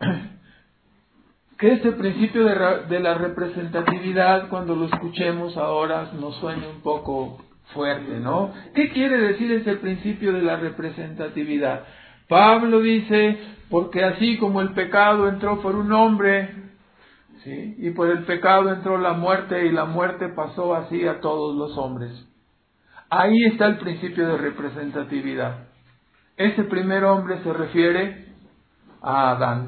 que este principio de, de la representatividad, cuando lo escuchemos ahora, nos suene un poco fuerte, ¿no? ¿Qué quiere decir este principio de la representatividad? Pablo dice, porque así como el pecado entró por un hombre, ¿sí? Y por el pecado entró la muerte, y la muerte pasó así a todos los hombres. Ahí está el principio de representatividad. Ese primer hombre se refiere a Adán.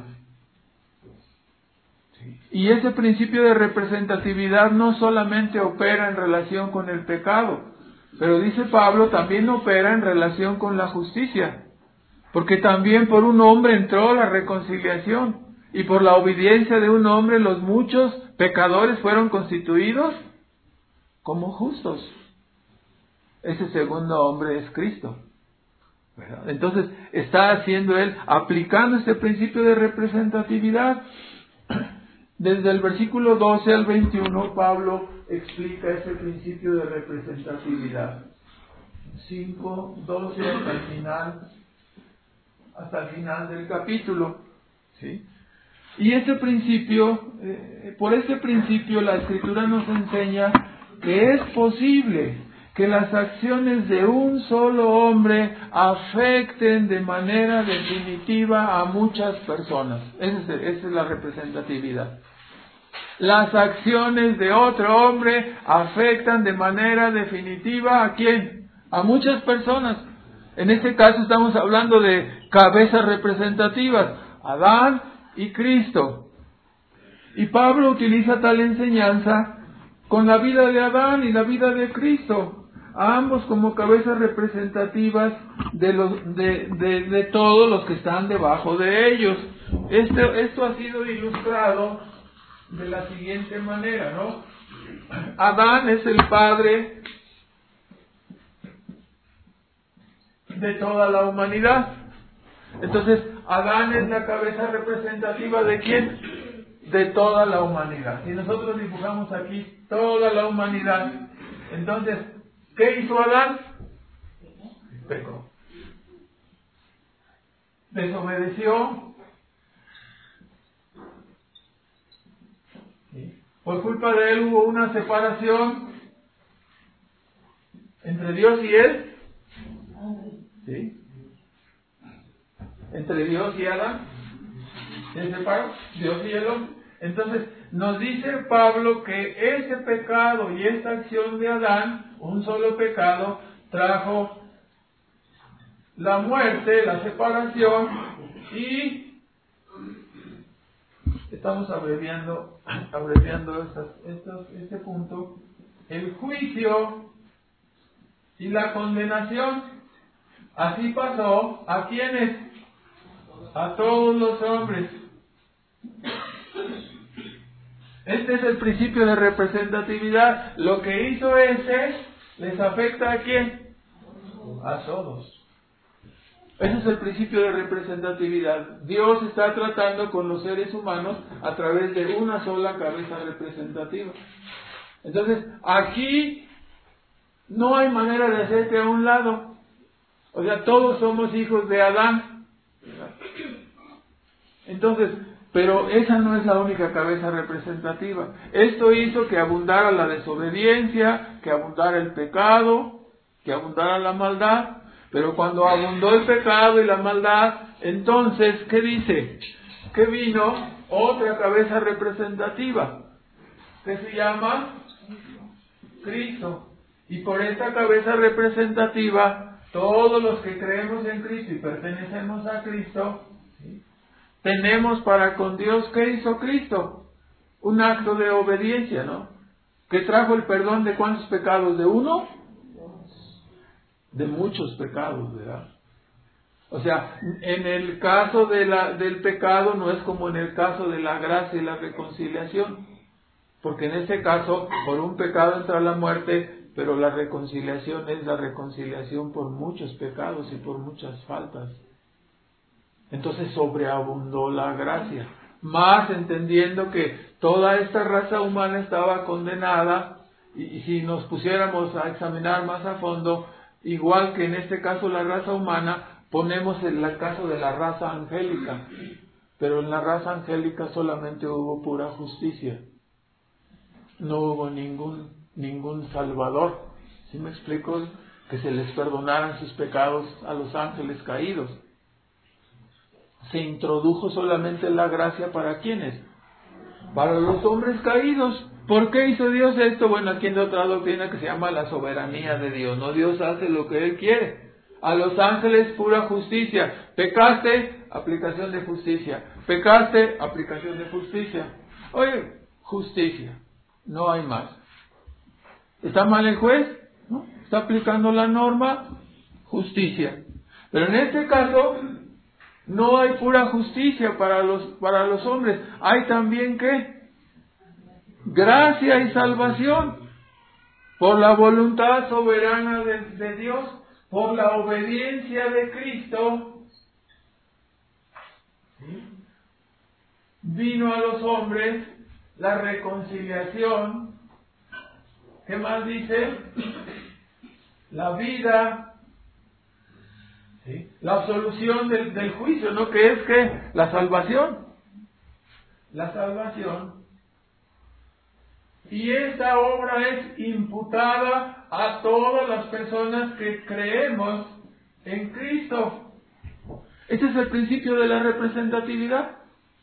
¿Sí? Y ese principio de representatividad no solamente opera en relación con el pecado, pero dice Pablo, también opera en relación con la justicia, porque también por un hombre entró la reconciliación, y por la obediencia de un hombre los muchos pecadores fueron constituidos como justos. Ese segundo hombre es Cristo. Entonces está haciendo él, aplicando este principio de representatividad. Desde el versículo doce al veintiuno, Pablo explica ese principio de representatividad. cinco, doce hasta el final, hasta el final del capítulo. ¿Sí? Y ese principio, eh, por este principio la Escritura nos enseña que es posible que las acciones de un solo hombre afecten de manera definitiva a muchas personas. Esa es, esa es la representatividad. Las acciones de otro hombre afectan de manera definitiva ¿a quién? A muchas personas. En este caso estamos hablando de cabezas representativas, Adán y Cristo. Y Pablo utiliza tal enseñanza con la vida de Adán y la vida de Cristo. a ambos como cabezas representativas de los de, de, de todos los que están debajo de ellos. Este, esto ha sido ilustrado de la siguiente manera, ¿no? Adán es el padre de toda la humanidad. Entonces, Adán es la cabeza representativa ¿de quién? De toda la humanidad. Si nosotros dibujamos aquí toda la humanidad, entonces, ¿qué hizo Adán? Pecó. Desobedeció. Por culpa de él hubo una separación entre Dios y él. ¿Sí? Entre Dios y Adán. ¿Se separó? Dios y el hombre. Entonces, nos dice Pablo que ese pecado y esta acción de Adán, un solo pecado, trajo la muerte, la separación, y estamos abreviando, abreviando estas, estos, este punto, el juicio y la condenación. Así pasó a quienes, a todos los hombres. Este es el principio de representatividad. Lo que hizo ese les afecta a quién? A todos. Ese es el principio de representatividad. Dios está tratando con los seres humanos a través de una sola cabeza representativa. Entonces, aquí no hay manera de hacerte a un lado. O sea, todos somos hijos de Adán. Entonces, pero esa no es la única cabeza representativa. Esto hizo que abundara la desobediencia, que abundara el pecado, que abundara la maldad. Pero cuando abundó el pecado y la maldad, entonces, ¿qué dice? Que vino otra cabeza representativa, que se llama Cristo. Y por esta cabeza representativa, todos los que creemos en Cristo y pertenecemos a Cristo, ¿sí?, tenemos para con Dios. ¿Qué hizo Cristo? Un acto de obediencia, ¿no? Que trajo el perdón de ¿cuántos pecados? ¿De uno? De muchos pecados, ¿verdad? O sea, en el caso de la, del pecado no es como en el caso de la gracia y la reconciliación, porque en este caso por un pecado entra la muerte, pero la reconciliación es la reconciliación por muchos pecados y por muchas faltas. Entonces sobreabundó la gracia, más entendiendo que toda esta raza humana estaba condenada, y, y si nos pusiéramos a examinar más a fondo, igual que en este caso la raza humana, ponemos el caso de la raza angélica, pero en la raza angélica solamente hubo pura justicia, no hubo ningún ningún salvador. ¿Sí me explico? Que se les perdonaran sus pecados a los ángeles caídos. Se introdujo solamente la gracia para ¿quiénes? Para los hombres caídos. ¿Por qué hizo Dios esto? Bueno, aquí en otra doctrina que se llama la soberanía de Dios, ¿no? Dios hace lo que Él quiere. A los ángeles pura justicia. Pecaste, aplicación de justicia. Pecaste, aplicación de justicia. Oye, justicia. No hay más. ¿Está mal el juez? ¿No? ¿Está aplicando la norma? Justicia. Pero en este caso, no hay pura justicia para los, para los hombres. Hay también, ¿qué? Gracia y salvación. Por la voluntad soberana de, de Dios, por la obediencia de Cristo, ¿sí?, vino a los hombres la reconciliación. ¿Qué más dice? La vida, ¿sí?, la absolución del, del juicio, ¿no? Que es que la salvación. La salvación. Y esta obra es imputada a todas las personas que creemos en Cristo. Ese es el principio de la representatividad.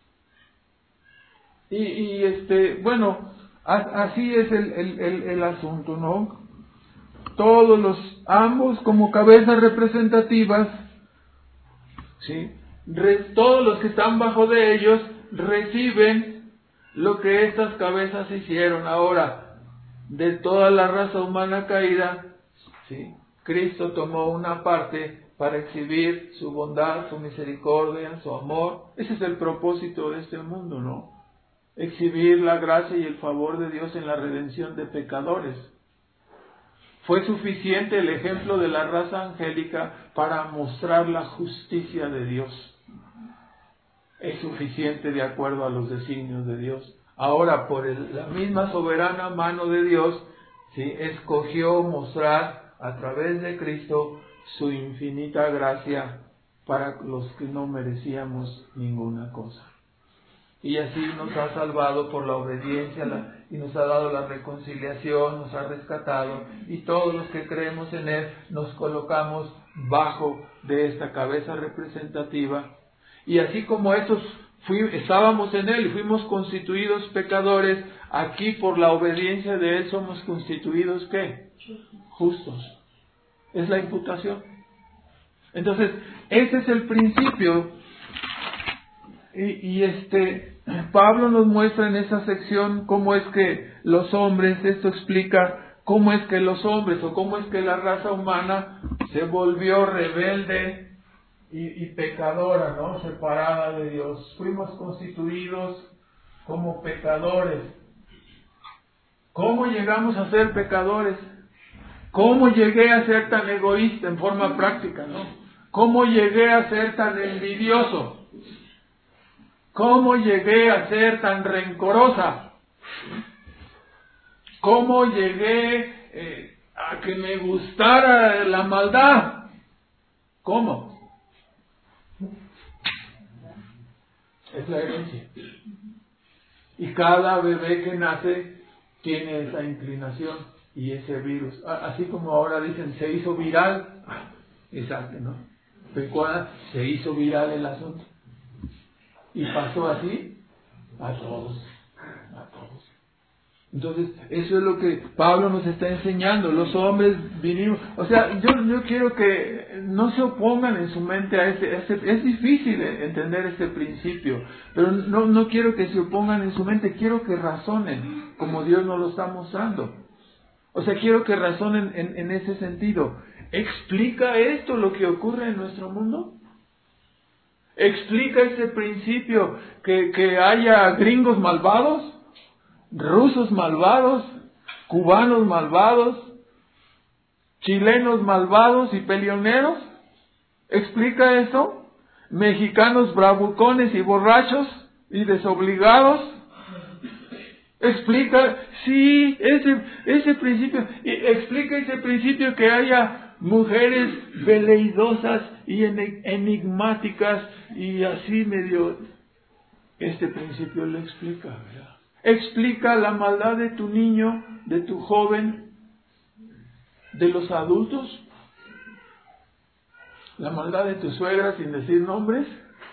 Y, y este, bueno, así es el, el, el, el asunto, ¿no? Todos los, ambos como cabezas representativas, ¿sí?, Re, todos los que están bajo de ellos reciben lo que estas cabezas hicieron. Ahora, de toda la raza humana caída, ¿sí? Cristo tomó una parte para exhibir su bondad, su misericordia, su amor. Ese es el propósito de este mundo, ¿no? Exhibir la gracia y el favor de Dios en la redención de pecadores. Fue suficiente el ejemplo de la raza angélica para mostrar la justicia de Dios. Es suficiente de acuerdo a los designios de Dios. Ahora, por el, la misma soberana mano de Dios, ¿sí?, escogió mostrar a través de Cristo su infinita gracia para los que no merecíamos ninguna cosa. Y así nos ha salvado por la obediencia la, y nos ha dado la reconciliación, nos ha rescatado, y todos los que creemos en Él nos colocamos bajo de esta cabeza representativa. Y así como estos fui, estábamos en Él y fuimos constituidos pecadores, aquí por la obediencia de Él somos constituidos ¿qué? Justos. Es la imputación. Entonces, ese es el principio. Y, y este Pablo nos muestra en esa sección cómo es que los hombres, esto explica cómo es que los hombres o cómo es que la raza humana se volvió rebelde y, y pecadora, ¿no? Separada de Dios. Fuimos constituidos como pecadores. ¿Cómo llegamos a ser pecadores? ¿Cómo llegué a ser tan egoísta en forma práctica, no? ¿Cómo llegué a ser tan envidioso? ¿Cómo llegué a ser tan rencorosa? ¿Cómo llegué eh, a que me gustara la maldad? ¿Cómo? Es la herencia. Y cada bebé que nace tiene esa inclinación y ese virus. Así como ahora dicen, se hizo viral. Exacto, ¿no? Recuerda, se hizo viral el asunto. Y pasó así a todos, a todos. Entonces, eso es lo que Pablo nos está enseñando. Los hombres vinimos, o sea, yo, yo quiero que no se opongan en su mente a este, a este, es difícil entender este principio, pero no, no quiero que se opongan en su mente, quiero que razonen como Dios nos lo está mostrando. O sea, quiero que razonen en, en ese sentido. ¿Explica esto lo que ocurre en nuestro mundo? ¿Explica ese principio que, que haya gringos malvados, rusos malvados, cubanos malvados, chilenos malvados y peleoneros? ¿Explica eso? ¿Mexicanos bravucones y borrachos y desobligados? ¿Explica? Sí, ese, ese principio. ¿Explica ese principio que haya mujeres veleidosas y enigmáticas y así medio? Este principio lo explica, ¿verdad? Explica la maldad de tu niño, de tu joven, de los adultos, la maldad de tu suegra, sin decir nombres.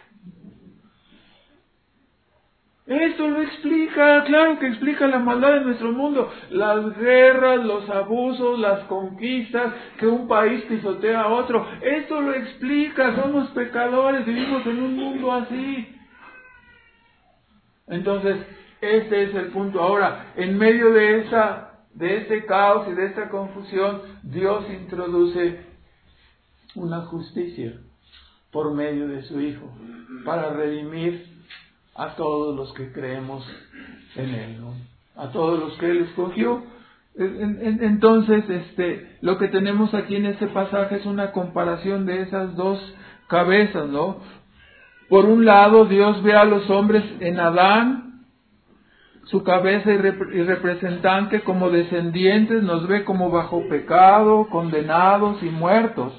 Esto lo explica, claro que explica la maldad de nuestro mundo, las guerras, los abusos, las conquistas, que un país pisotea a otro. Esto lo explica, somos pecadores, vivimos en un mundo así. Entonces, este es el punto. Ahora, en medio de esa, de este caos y de esta confusión, Dios introduce una justicia por medio de su Hijo para redimir a todos los que creemos en Él, ¿no? A todos los que Él escogió. Entonces, este, lo que tenemos aquí en este pasaje es una comparación de esas dos cabezas, ¿no? Por un lado, Dios ve a los hombres en Adán, su cabeza y representante, como descendientes, nos ve como bajo pecado, condenados y muertos.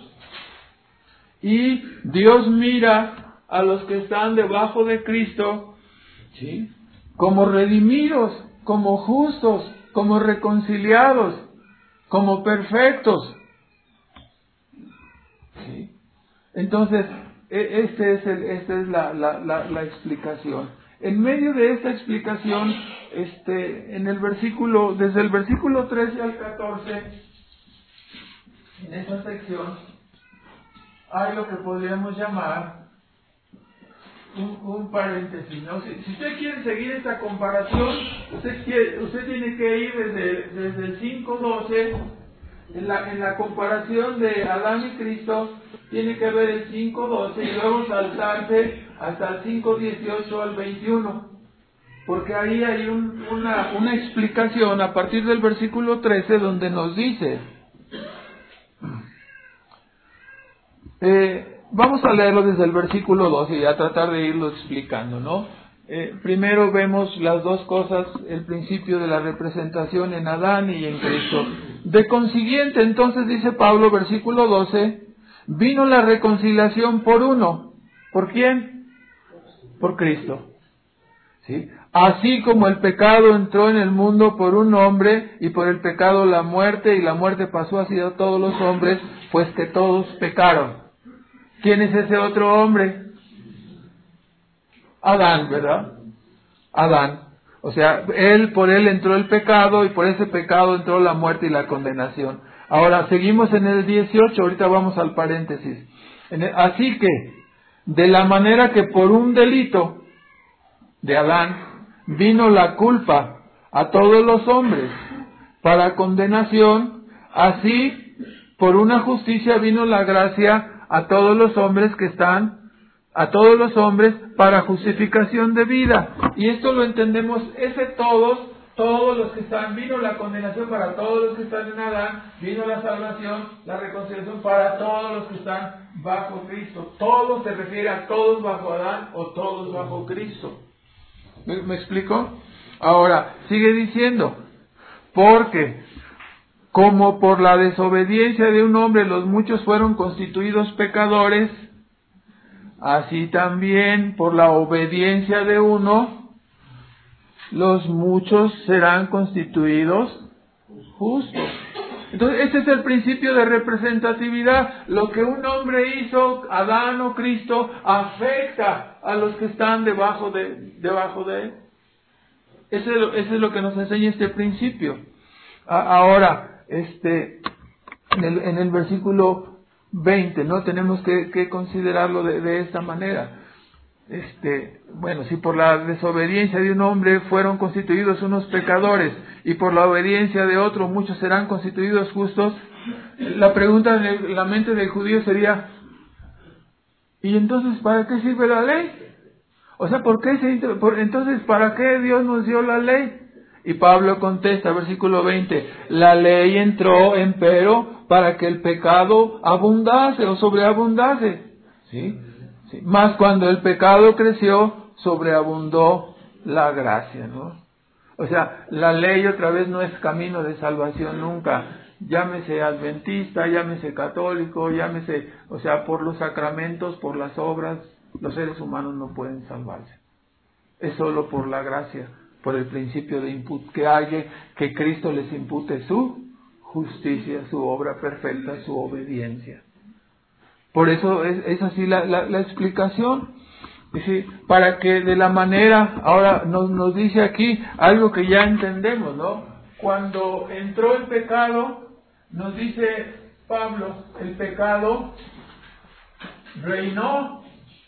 Y Dios mira a los que están debajo de Cristo, ¿sí?, como redimidos, como justos, como reconciliados, como perfectos. ¿Sí? Entonces, este es el, esta es la, la, la, la explicación. En medio de esta explicación, este, en el versículo, desde el versículo trece al catorce, en esta sección, hay lo que podríamos llamar Un, un paréntesis, ¿no? Si, si usted quiere seguir esta comparación, usted, quiere, usted tiene que ir desde, desde el cinco doce en la, en la comparación de Adán y Cristo, tiene que ver el cinco doce y luego saltarse hasta el cinco dieciocho al veintiuno. Porque ahí hay un, una, una explicación a partir del versículo trece donde nos dice, eh, vamos a leerlo desde el versículo doce y a tratar de irlo explicando, ¿no? Eh, primero vemos las dos cosas, el principio de la representación en Adán y en Cristo. De consiguiente, entonces dice Pablo, versículo doce, vino la reconciliación por uno. ¿Por quién? Por Cristo. ¿Sí? Así como el pecado entró en el mundo por un hombre, y por el pecado la muerte, y la muerte pasó así a todos los hombres, pues que todos pecaron. ¿Quién es ese otro hombre? Adán, ¿verdad? Adán. O sea, él, por él entró el pecado, y por ese pecado entró la muerte y la condenación. Ahora, seguimos en el dieciocho, ahorita vamos al paréntesis. En el, así que, de la manera que por un delito de Adán vino la culpa a todos los hombres para condenación, así por una justicia vino la gracia a todos los hombres que están, a todos los hombres para justificación de vida. Y esto lo entendemos, ese todos, todos los que están, vino la condenación para todos los que están en Adán, vino la salvación, la reconciliación para todos los que están bajo Cristo. Todos se refiere a todos bajo Adán o todos bajo Cristo. ¿Me, me explico? Ahora, sigue diciendo, porque como por la desobediencia de un hombre los muchos fueron constituidos pecadores, así también por la obediencia de uno, los muchos serán constituidos justos. Entonces, este es el principio de representatividad. Lo que un hombre hizo, Adán o Cristo, afecta a los que están debajo de, debajo de él. Eso es, lo, eso es lo que nos enseña este principio. A, ahora, este, en el, en el versículo veinte, ¿no? Tenemos que, que considerarlo de, de esta manera. Este, bueno, si por la desobediencia de un hombre fueron constituidos unos pecadores y por la obediencia de otro muchos serán constituidos justos, la pregunta en la mente del judío sería, ¿y entonces para qué sirve la ley? O sea, ¿por qué se, por, entonces para qué Dios nos dio la ley? Y Pablo contesta, versículo veinte, la ley entró empero para que el pecado abundase o sobreabundase, ¿sí? Sí, más cuando el pecado creció, sobreabundó la gracia, ¿no? O sea, la ley otra vez no es camino de salvación nunca. Llámese adventista, llámese católico, llámese, o sea, por los sacramentos, por las obras, los seres humanos no pueden salvarse. Es solo por la gracia, por el principio de imput que haya, que Cristo les impute su justicia, su obra perfecta, su obediencia. Por eso es, es así la, la, la explicación. Es decir, para que de la manera, ahora nos, nos dice aquí algo que ya entendemos, ¿no? Cuando entró el pecado, nos dice Pablo, el pecado reinó.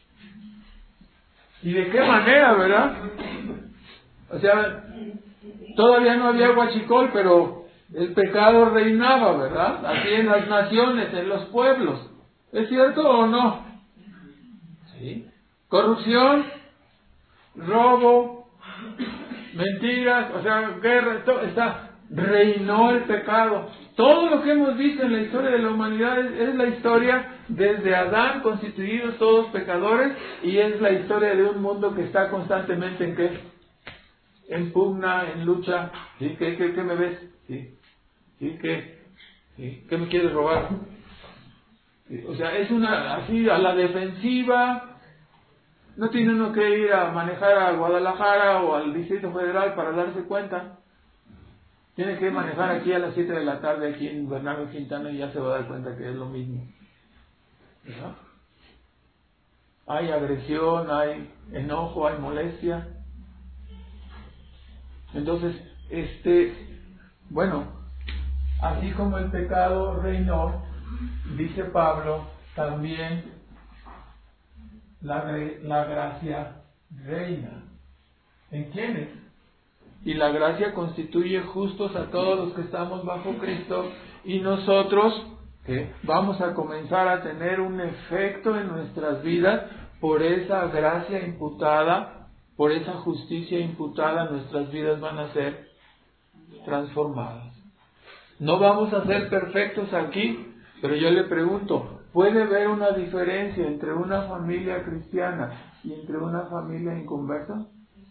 ¿Y de qué manera, verdad? O sea, todavía no había huachicol, pero el pecado reinaba, ¿verdad? Así en las naciones, en los pueblos. ¿Es cierto o no? Sí. Corrupción, robo, mentiras, o sea, guerra, todo, está, reinó el pecado. Todo lo que hemos visto en la historia de la humanidad es, es la historia desde Adán, constituidos todos pecadores, y es la historia de un mundo que está constantemente en qué, en pugna, en lucha. ¿Sí? ¿Qué, qué, qué me ves? ¿Sí? ¿Sí? ¿Qué? ¿Sí? ¿Qué me quieres robar? O sea, es una, así, a la defensiva. No tiene uno que ir a manejar a Guadalajara o al Distrito Federal para darse cuenta. Tiene que manejar aquí a las siete de la tarde, aquí en Bernardo Quintana, y ya se va a dar cuenta que es lo mismo. ¿Verdad? Hay agresión, hay enojo, hay molestia. Entonces, este, bueno, así como el pecado reinó, dice Pablo, también la, la gracia reina. ¿En quiénes? Y la gracia constituye justos a todos los que estamos bajo Cristo, y nosotros ¿qué? Vamos a comenzar a tener un efecto en nuestras vidas por esa gracia imputada, por esa justicia imputada. Nuestras vidas van a ser transformadas. No vamos a ser perfectos aquí, pero yo le pregunto, ¿puede haber una diferencia entre una familia cristiana y entre una familia inconversa?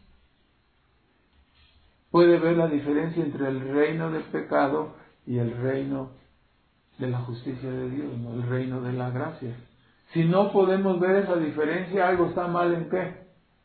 ¿Puede ver la diferencia entre el reino del pecado y el reino de la justicia de Dios, ¿no? El reino de la gracia? Si no podemos ver esa diferencia, algo está mal. ¿En qué?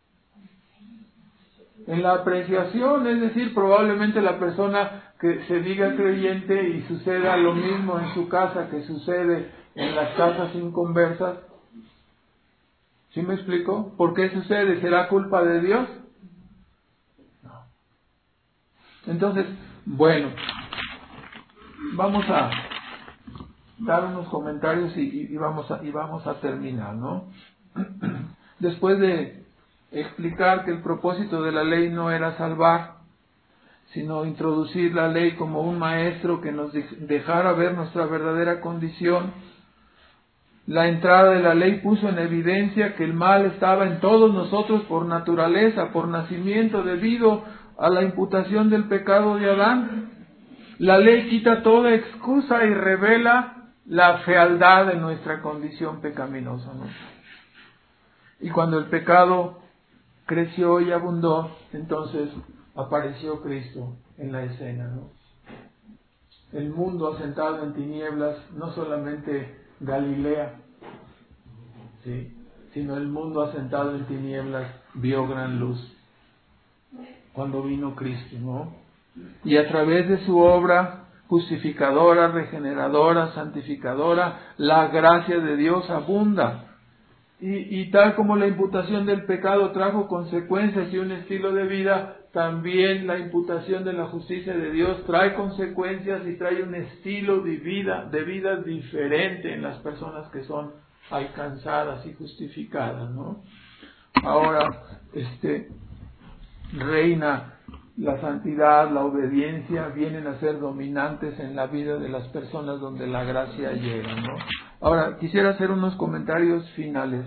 En la apreciación, es decir, probablemente la persona que se diga creyente y suceda lo mismo en su casa que sucede en las casas inconversas. ¿Sí me explico? ¿Por qué sucede? ¿Será culpa de Dios? No. Entonces, bueno, vamos a dar unos comentarios y, y, y, vamos a, y vamos a terminar, ¿no? Después de explicar que el propósito de la ley no era salvar, sino introducir la ley como un maestro que nos dejara ver nuestra verdadera condición. La entrada de la ley puso en evidencia que el mal estaba en todos nosotros por naturaleza, por nacimiento, debido a la imputación del pecado de Adán. La ley quita toda excusa y revela la fealdad de nuestra condición pecaminosa, ¿no? Y cuando el pecado creció y abundó, entonces apareció Cristo en la escena, ¿no? El mundo asentado en tinieblas, no solamente Galilea, ¿sí?, sino el mundo asentado en tinieblas vio gran luz cuando vino Cristo, ¿no? Y a través de su obra justificadora, regeneradora, santificadora, la gracia de Dios abunda. Y, y tal como la imputación del pecado trajo consecuencias y un estilo de vida, también la imputación de la justicia de Dios trae consecuencias y trae un estilo de vida, de vida diferente en las personas que son alcanzadas y justificadas, ¿no? Ahora, este, reina la santidad, la obediencia, vienen a ser dominantes en la vida de las personas donde la gracia llega, ¿no? Ahora, quisiera hacer unos comentarios finales.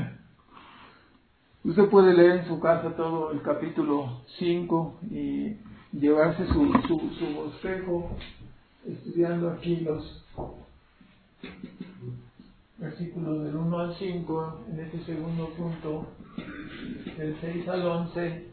Usted puede leer en su casa todo el capítulo cinco y llevarse su, su, su bosquejo, estudiando aquí los versículos del uno al cinco, en este segundo punto, del seis al once,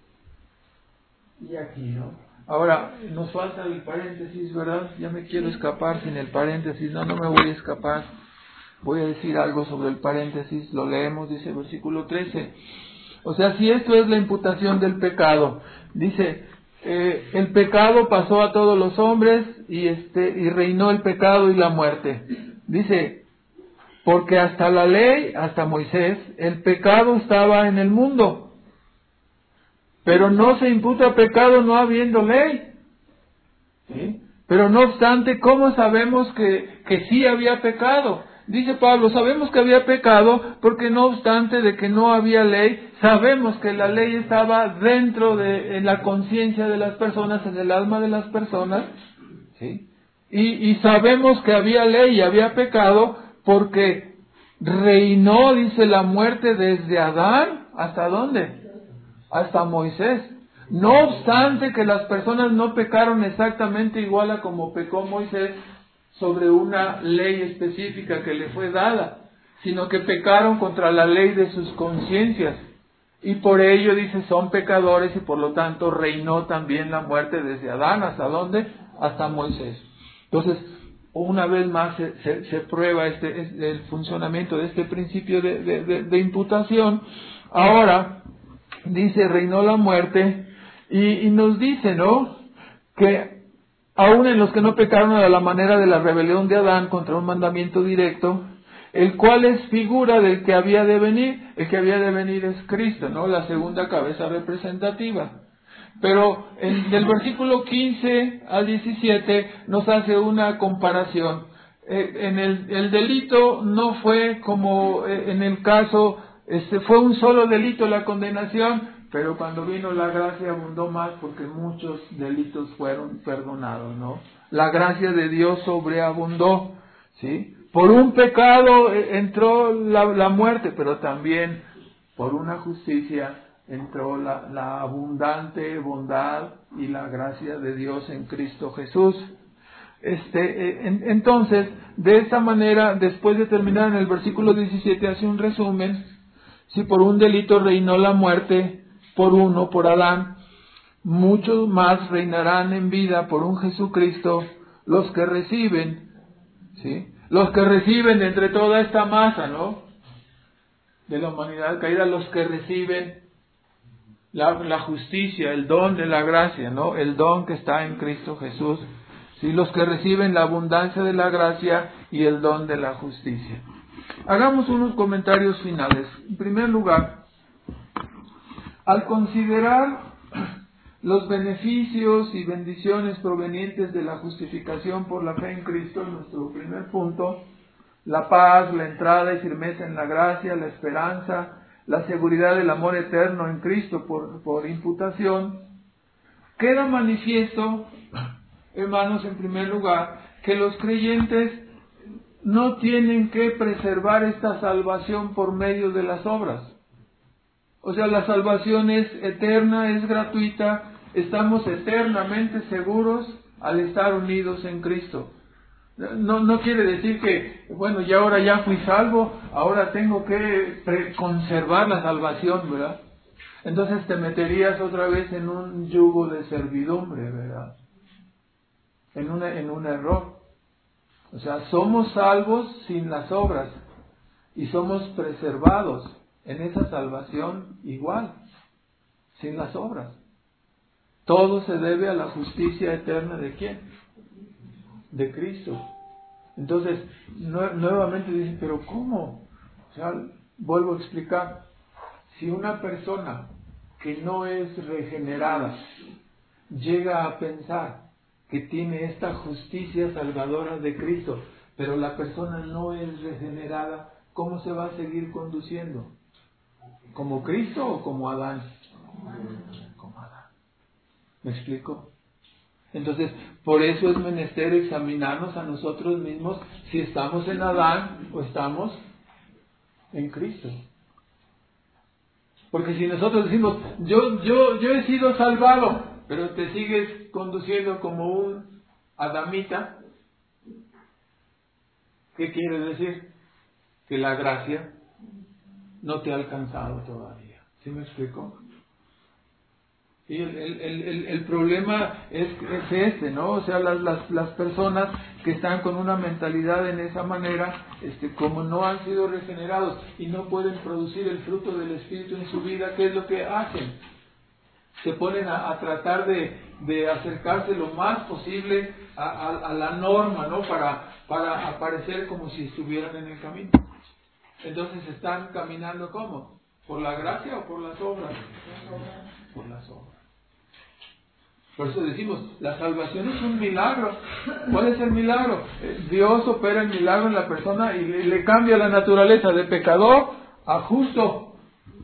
y aquí, ¿no? Ahora, nos falta el paréntesis, ¿verdad? Ya me quiero escapar sin el paréntesis. No, no me voy a escapar. Voy a decir algo sobre el paréntesis. Lo leemos, dice el versículo trece. O sea, si esto es la imputación del pecado, dice, eh, el pecado pasó a todos los hombres y este y reinó el pecado y la muerte. Dice, porque hasta la ley, hasta Moisés, el pecado estaba en el mundo. Pero no se imputa pecado no habiendo ley. ¿Sí? Pero no obstante, ¿cómo sabemos que, que sí había pecado? Dice Pablo, sabemos que había pecado porque no obstante de que no había ley, sabemos que la ley estaba dentro de en la conciencia de las personas, en el alma de las personas. ¿Sí? Y, y sabemos que había ley y había pecado porque reinó, dice, la muerte desde Adán, ¿hasta dónde? Hasta Moisés. No obstante que las personas no pecaron exactamente igual a como pecó Moisés sobre una ley específica que le fue dada, sino que pecaron contra la ley de sus conciencias. Y por ello, dice, son pecadores y por lo tanto reinó también la muerte desde Adán. ¿Hasta dónde? Hasta Moisés. Entonces, una vez más se, se, se prueba este, este, el funcionamiento de este principio de, de, de, de imputación. Ahora, dice, reinó la muerte, y, y nos dice, ¿no?, que aún en los que no pecaron a la manera de la rebelión de Adán contra un mandamiento directo, el cual es figura del que había de venir. El que había de venir es Cristo, ¿no?, la segunda cabeza representativa. Pero en, del versículo quince al diecisiete nos hace una comparación. Eh, en el, el delito no fue como eh, en el caso, este, fue un solo delito la condenación, pero cuando vino la gracia abundó más porque muchos delitos fueron perdonados, ¿no? La gracia de Dios sobreabundó, ¿sí? Por un pecado entró la, la muerte, pero también por una justicia entró la, la abundante bondad y la gracia de Dios en Cristo Jesús. Este, en, entonces, de esta manera, después de terminar en el versículo diecisiete, hace un resumen. Si por un delito reinó la muerte, por uno, por Adán, muchos más reinarán en vida por un Jesucristo, los que reciben, ¿sí? Los que reciben entre toda esta masa, ¿no? De la humanidad caída, los que reciben la, la justicia, el don de la gracia, ¿no? El don que está en Cristo Jesús, ¿sí? Los que reciben la abundancia de la gracia y el don de la justicia. Hagamos unos comentarios finales. En primer lugar, al considerar los beneficios y bendiciones provenientes de la justificación por la fe en Cristo, nuestro primer punto, la paz, la entrada y firmeza en la gracia, la esperanza, la seguridad del amor eterno en Cristo por, por imputación, queda manifiesto, hermanos, en primer lugar, que los creyentes no tienen que preservar esta salvación por medio de las obras. O sea, la salvación es eterna, es gratuita, estamos eternamente seguros al estar unidos en Cristo. No, no quiere decir que, bueno, ya ahora ya fui salvo, ahora tengo que pre- conservar la salvación, ¿verdad? Entonces te meterías otra vez en un yugo de servidumbre, ¿verdad? En, una, en un error. O sea, somos salvos sin las obras y somos preservados en esa salvación igual, sin las obras. Todo se debe a la justicia eterna ¿de quién? De Cristo. Entonces, nue- nuevamente dicen, pero ¿cómo? O sea, vuelvo a explicar. Si una persona que no es regenerada llega a pensar que tiene esta justicia salvadora de Cristo, pero la persona no es regenerada, ¿cómo se va a seguir conduciendo? ¿Como Cristo o como Adán? Como Adán. ¿Me explico? Entonces, por eso es menester examinarnos a nosotros mismos si estamos en Adán o estamos en Cristo. Porque si nosotros decimos, yo, yo, yo he sido salvado, pero te sigues conduciendo como un adamita, ¿qué quiere decir? Que la gracia no te ha alcanzado todavía. ¿Sí me explico? Y el, el, el, el problema es, es este, ¿no? O sea, las, las, las personas que están con una mentalidad en esa manera, este, como no han sido regenerados y no pueden producir el fruto del Espíritu en su vida, ¿qué es lo que hacen? Se ponen a, a tratar de, de acercarse lo más posible a, a, a la norma, ¿no? Para, para aparecer como si estuvieran en el camino. Entonces están caminando ¿cómo? ¿Por la gracia o por las obras? Por las obras. Por eso decimos, la salvación es un milagro. ¿Cuál es el milagro? Dios opera el milagro en la persona y le, le cambia la naturaleza de pecador a justo.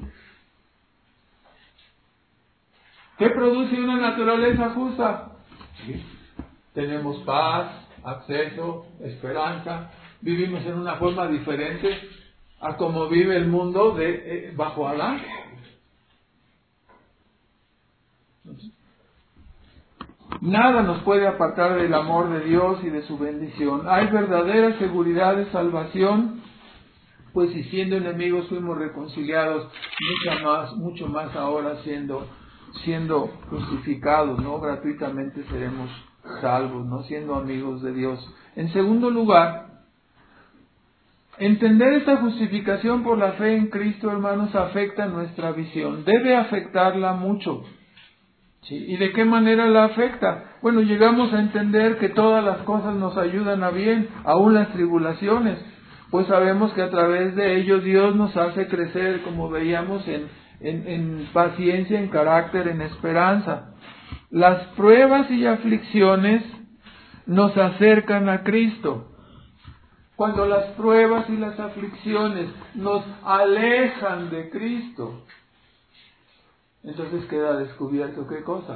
¿Qué produce una naturaleza justa? ¿Sí? Tenemos paz, acceso, esperanza, vivimos en una forma diferente a como vive el mundo de eh, bajo Adán. Nada nos puede apartar del amor de Dios y de su bendición. Hay verdadera seguridad de salvación, pues si siendo enemigos fuimos reconciliados, mucho más, mucho más ahora siendo, siendo crucificados, ¿no? Gratuitamente seremos salvos, ¿no? Siendo amigos de Dios. En segundo lugar, entender esta justificación por la fe en Cristo, hermanos, afecta nuestra visión. Debe afectarla mucho. ¿Sí? ¿Y de qué manera la afecta? Bueno, llegamos a entender que todas las cosas nos ayudan a bien, aún las tribulaciones, pues sabemos que a través de ello Dios nos hace crecer, como veíamos, en, en, en paciencia, en carácter, en esperanza. Las pruebas y aflicciones nos acercan a Cristo. Cuando las pruebas y las aflicciones nos alejan de Cristo, Entonces queda descubierto ¿qué cosa?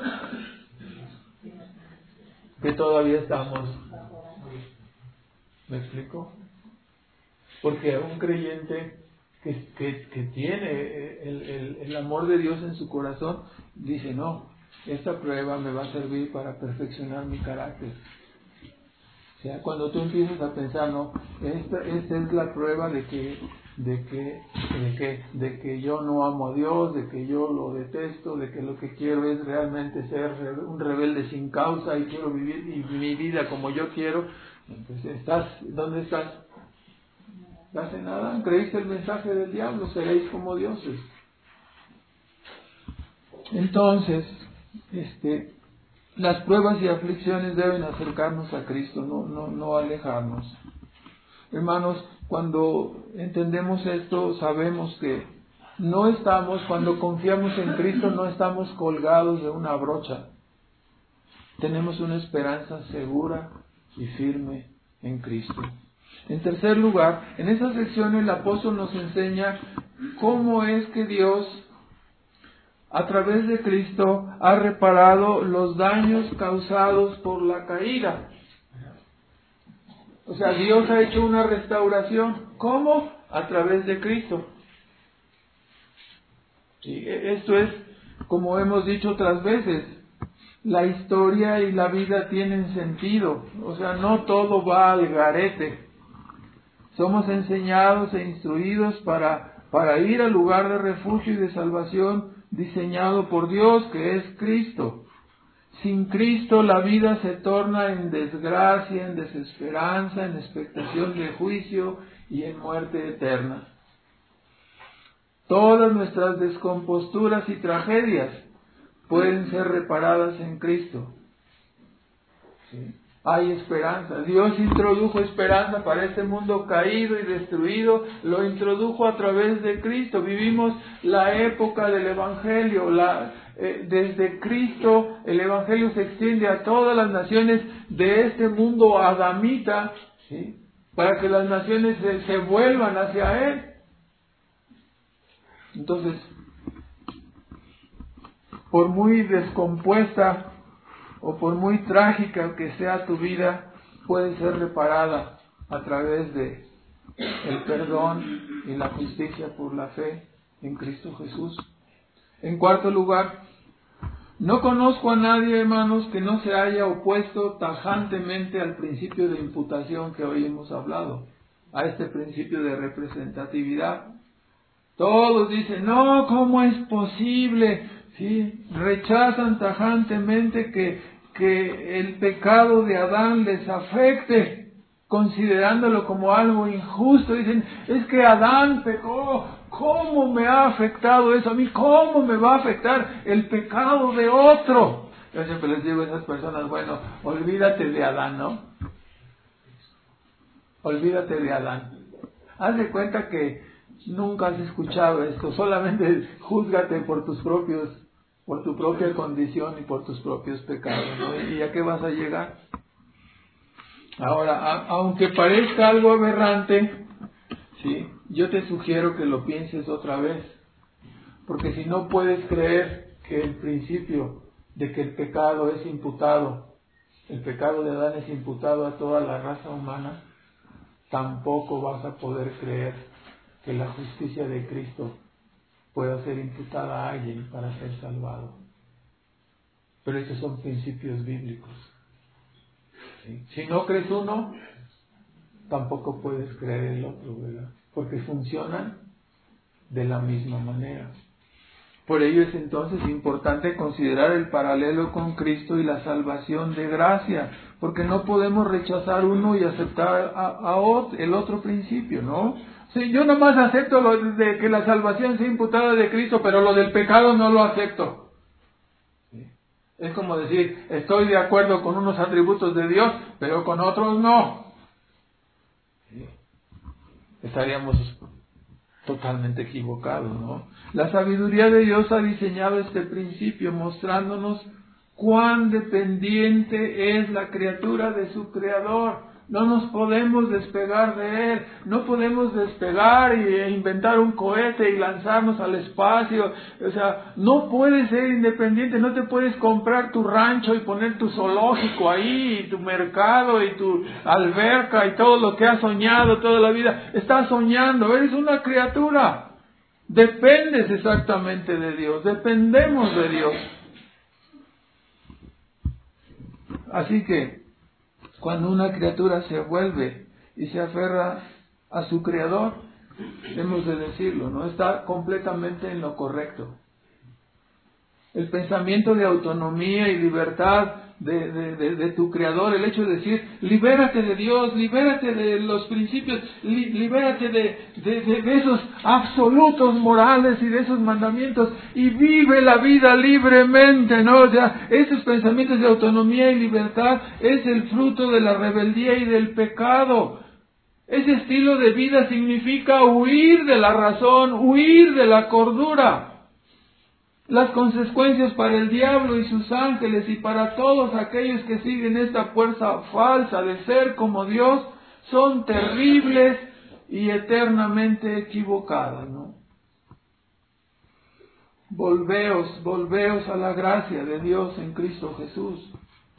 Que todavía estamos. ¿Me explico? Porque un creyente que, que, que tiene el, el, el amor de Dios en su corazón, dice, no, esta prueba me va a servir para perfeccionar mi carácter. O sea, cuando tú empiezas a pensar, no, esta, esta es la prueba de que, de que, de que, de que yo no amo a Dios, de que yo lo detesto, de que lo que quiero es realmente ser un rebelde sin causa y quiero vivir mi, mi vida como yo quiero. Entonces, ¿estás, ¿dónde estás? ¿Estás en Adán? ¿Creíste el mensaje del diablo? Seréis como dioses. Entonces, este, las pruebas y aflicciones deben acercarnos a Cristo, no, no, no alejarnos. Hermanos, cuando entendemos esto, sabemos que no estamos, cuando confiamos en Cristo, no estamos colgados de una brocha. Tenemos una esperanza segura y firme en Cristo. En tercer lugar, en esa sección el apóstol nos enseña cómo es que Dios, a través de Cristo, ha reparado los daños causados por la caída. O sea, Dios ha hecho una restauración. ¿Cómo? A través de Cristo. Sí, esto es, como hemos dicho otras veces, la historia y la vida tienen sentido. O sea, no todo va al garete. Somos enseñados e instruidos para, para ir al lugar de refugio y de salvación diseñado por Dios, que es Cristo. Sin Cristo la vida se torna en desgracia, en desesperanza, en expectación de juicio y en muerte eterna. Todas nuestras descomposturas y tragedias pueden ser reparadas en Cristo. ¿Sí? Hay esperanza. Dios introdujo esperanza para este mundo caído y destruido. Lo introdujo a través de Cristo. Vivimos la época del Evangelio. La, eh, desde Cristo el Evangelio se extiende a todas las naciones de este mundo adamita, ¿sí? Para que las naciones se, se vuelvan hacia Él. Entonces, por muy descompuesta o por muy trágica que sea tu vida, puede ser reparada a través de el perdón y la justicia por la fe en Cristo Jesús. En cuarto lugar, no conozco a nadie, hermanos, que no se haya opuesto tajantemente al principio de imputación que hoy hemos hablado, a este principio de representatividad. Todos dicen, no, ¿cómo es posible? ¿Sí? Rechazan tajantemente que, que el pecado de Adán les afecte, considerándolo como algo injusto. Dicen, es que Adán pecó, ¿cómo me ha afectado eso a mí? ¿Cómo me va a afectar el pecado de otro? Yo siempre les digo a esas personas, bueno, olvídate de Adán, ¿no? Olvídate de Adán. Haz de cuenta que nunca has escuchado esto, solamente júzgate por tus propios, por tu propia condición y por tus propios pecados, ¿no? ¿Y a qué vas a llegar? Ahora, a, aunque parezca algo aberrante, ¿sí? Yo te sugiero que lo pienses otra vez, porque si no puedes creer que el principio de que el pecado es imputado, el pecado de Adán es imputado a toda la raza humana, tampoco vas a poder creer que la justicia de Cristo pueda ser imputada a alguien para ser salvado. Pero esos son principios bíblicos. ¿Sí? Si no crees uno, tampoco puedes creer el otro, ¿verdad? Porque funcionan de la misma manera. Por ello es entonces importante considerar el paralelo con Cristo y la salvación de gracia, porque no podemos rechazar uno y aceptar a, a otro, el otro principio, ¿no? Sí, yo nomás acepto lo de que la salvación sea imputada de Cristo, pero lo del pecado no lo acepto. ¿Sí? Es como decir, estoy de acuerdo con unos atributos de Dios, pero con otros no. ¿Sí? Estaríamos totalmente equivocados, ¿no? La sabiduría de Dios ha diseñado este principio, mostrándonos cuán dependiente es la criatura de su Creador. No nos podemos despegar de Él. No podemos despegar e inventar un cohete y lanzarnos al espacio. O sea, no puedes ser independiente. No te puedes comprar tu rancho y poner tu zoológico ahí, y tu mercado y tu alberca y todo lo que has soñado toda la vida. Estás soñando. Eres una criatura. Dependes exactamente de Dios. Dependemos de Dios. Así que, cuando una criatura se vuelve y se aferra a su Creador, hemos de decirlo, no está completamente en lo correcto. El pensamiento de autonomía y libertad de, de, de, de tu Creador, el hecho de decir, libérate de Dios, libérate de los principios, li, libérate de, de, de, de esos absolutos morales y de esos mandamientos y vive la vida libremente, ¿no? O sea, esos pensamientos de autonomía y libertad es el fruto de la rebeldía y del pecado. Ese estilo de vida significa huir de la razón, huir de la cordura. Las consecuencias para el diablo y sus ángeles y para todos aquellos que siguen esta fuerza falsa de ser como Dios son terribles y eternamente equivocadas, ¿no? Volveos, volveos a la gracia de Dios en Cristo Jesús.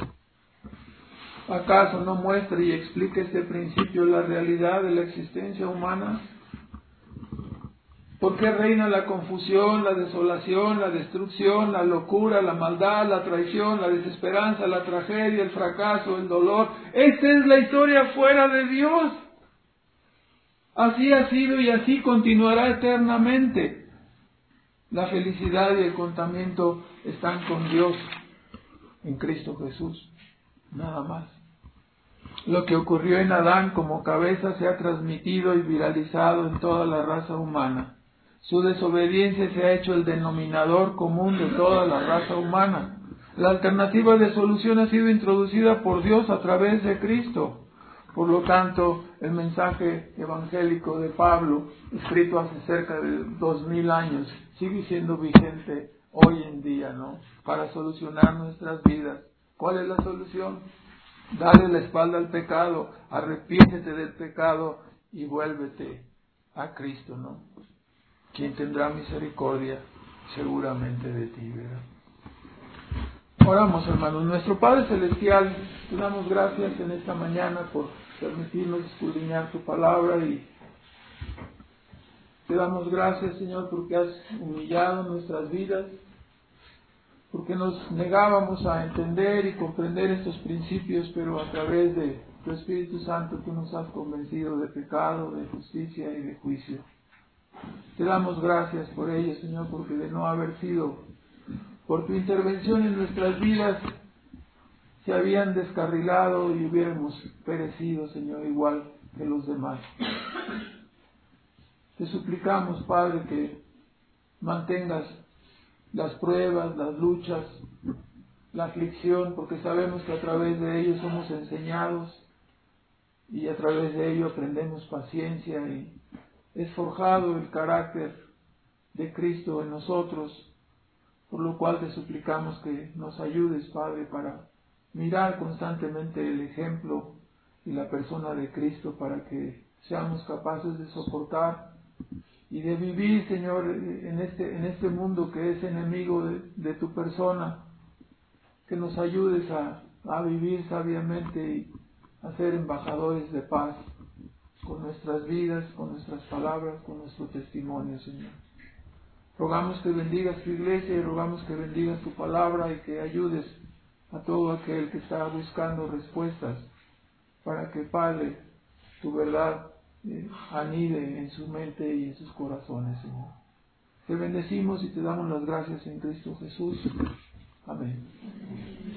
¿Acaso no muestra y explica este principio la realidad de la existencia humana? ¿Por qué reina la confusión, la desolación, la destrucción, la locura, la maldad, la traición, la desesperanza, la tragedia, el fracaso, el dolor? Esta es la historia fuera de Dios. Así ha sido y así continuará eternamente. La felicidad y el contentamiento están con Dios en Cristo Jesús. Nada más. Lo que ocurrió en Adán como cabeza se ha transmitido y viralizado en toda la raza humana. Su desobediencia se ha hecho el denominador común de toda la raza humana. La alternativa de solución ha sido introducida por Dios a través de Cristo. Por lo tanto, el mensaje evangélico de Pablo, escrito hace cerca de dos mil años, sigue siendo vigente hoy en día, ¿no? Para solucionar nuestras vidas. ¿Cuál es la solución? Dale la espalda al pecado, arrepiéntete del pecado y vuélvete a Cristo, ¿no? Quien tendrá misericordia seguramente de ti, ¿verdad? Oramos, hermanos. Nuestro Padre Celestial, te damos gracias en esta mañana por permitirnos escudriñar tu palabra y te damos gracias, Señor, porque has humillado nuestras vidas, porque nos negábamos a entender y comprender estos principios, pero a través de tu Espíritu Santo tú nos has convencido de pecado, de justicia y de juicio. Te damos gracias por ello, Señor, porque de no haber sido por tu intervención en nuestras vidas, se habían descarrilado y hubiéramos perecido, Señor, igual que los demás. Te suplicamos, Padre, que mantengas las pruebas, las luchas, la aflicción, porque sabemos que a través de ello somos enseñados y a través de ello aprendemos paciencia y es forjado el carácter de Cristo en nosotros, por lo cual te suplicamos que nos ayudes, Padre, para mirar constantemente el ejemplo y la persona de Cristo para que seamos capaces de soportar y de vivir, Señor, en este, en este mundo que es enemigo de, de tu persona, que nos ayudes a, a vivir sabiamente y a ser embajadores de paz con nuestras vidas, con nuestras palabras, con nuestro testimonio, Señor. Rogamos que bendigas tu iglesia y rogamos que bendigas tu palabra y que ayudes a todo aquel que está buscando respuestas para que, Padre, tu verdad eh, anide en su mente y en sus corazones, Señor. Te bendecimos y te damos las gracias en Cristo Jesús. Amén.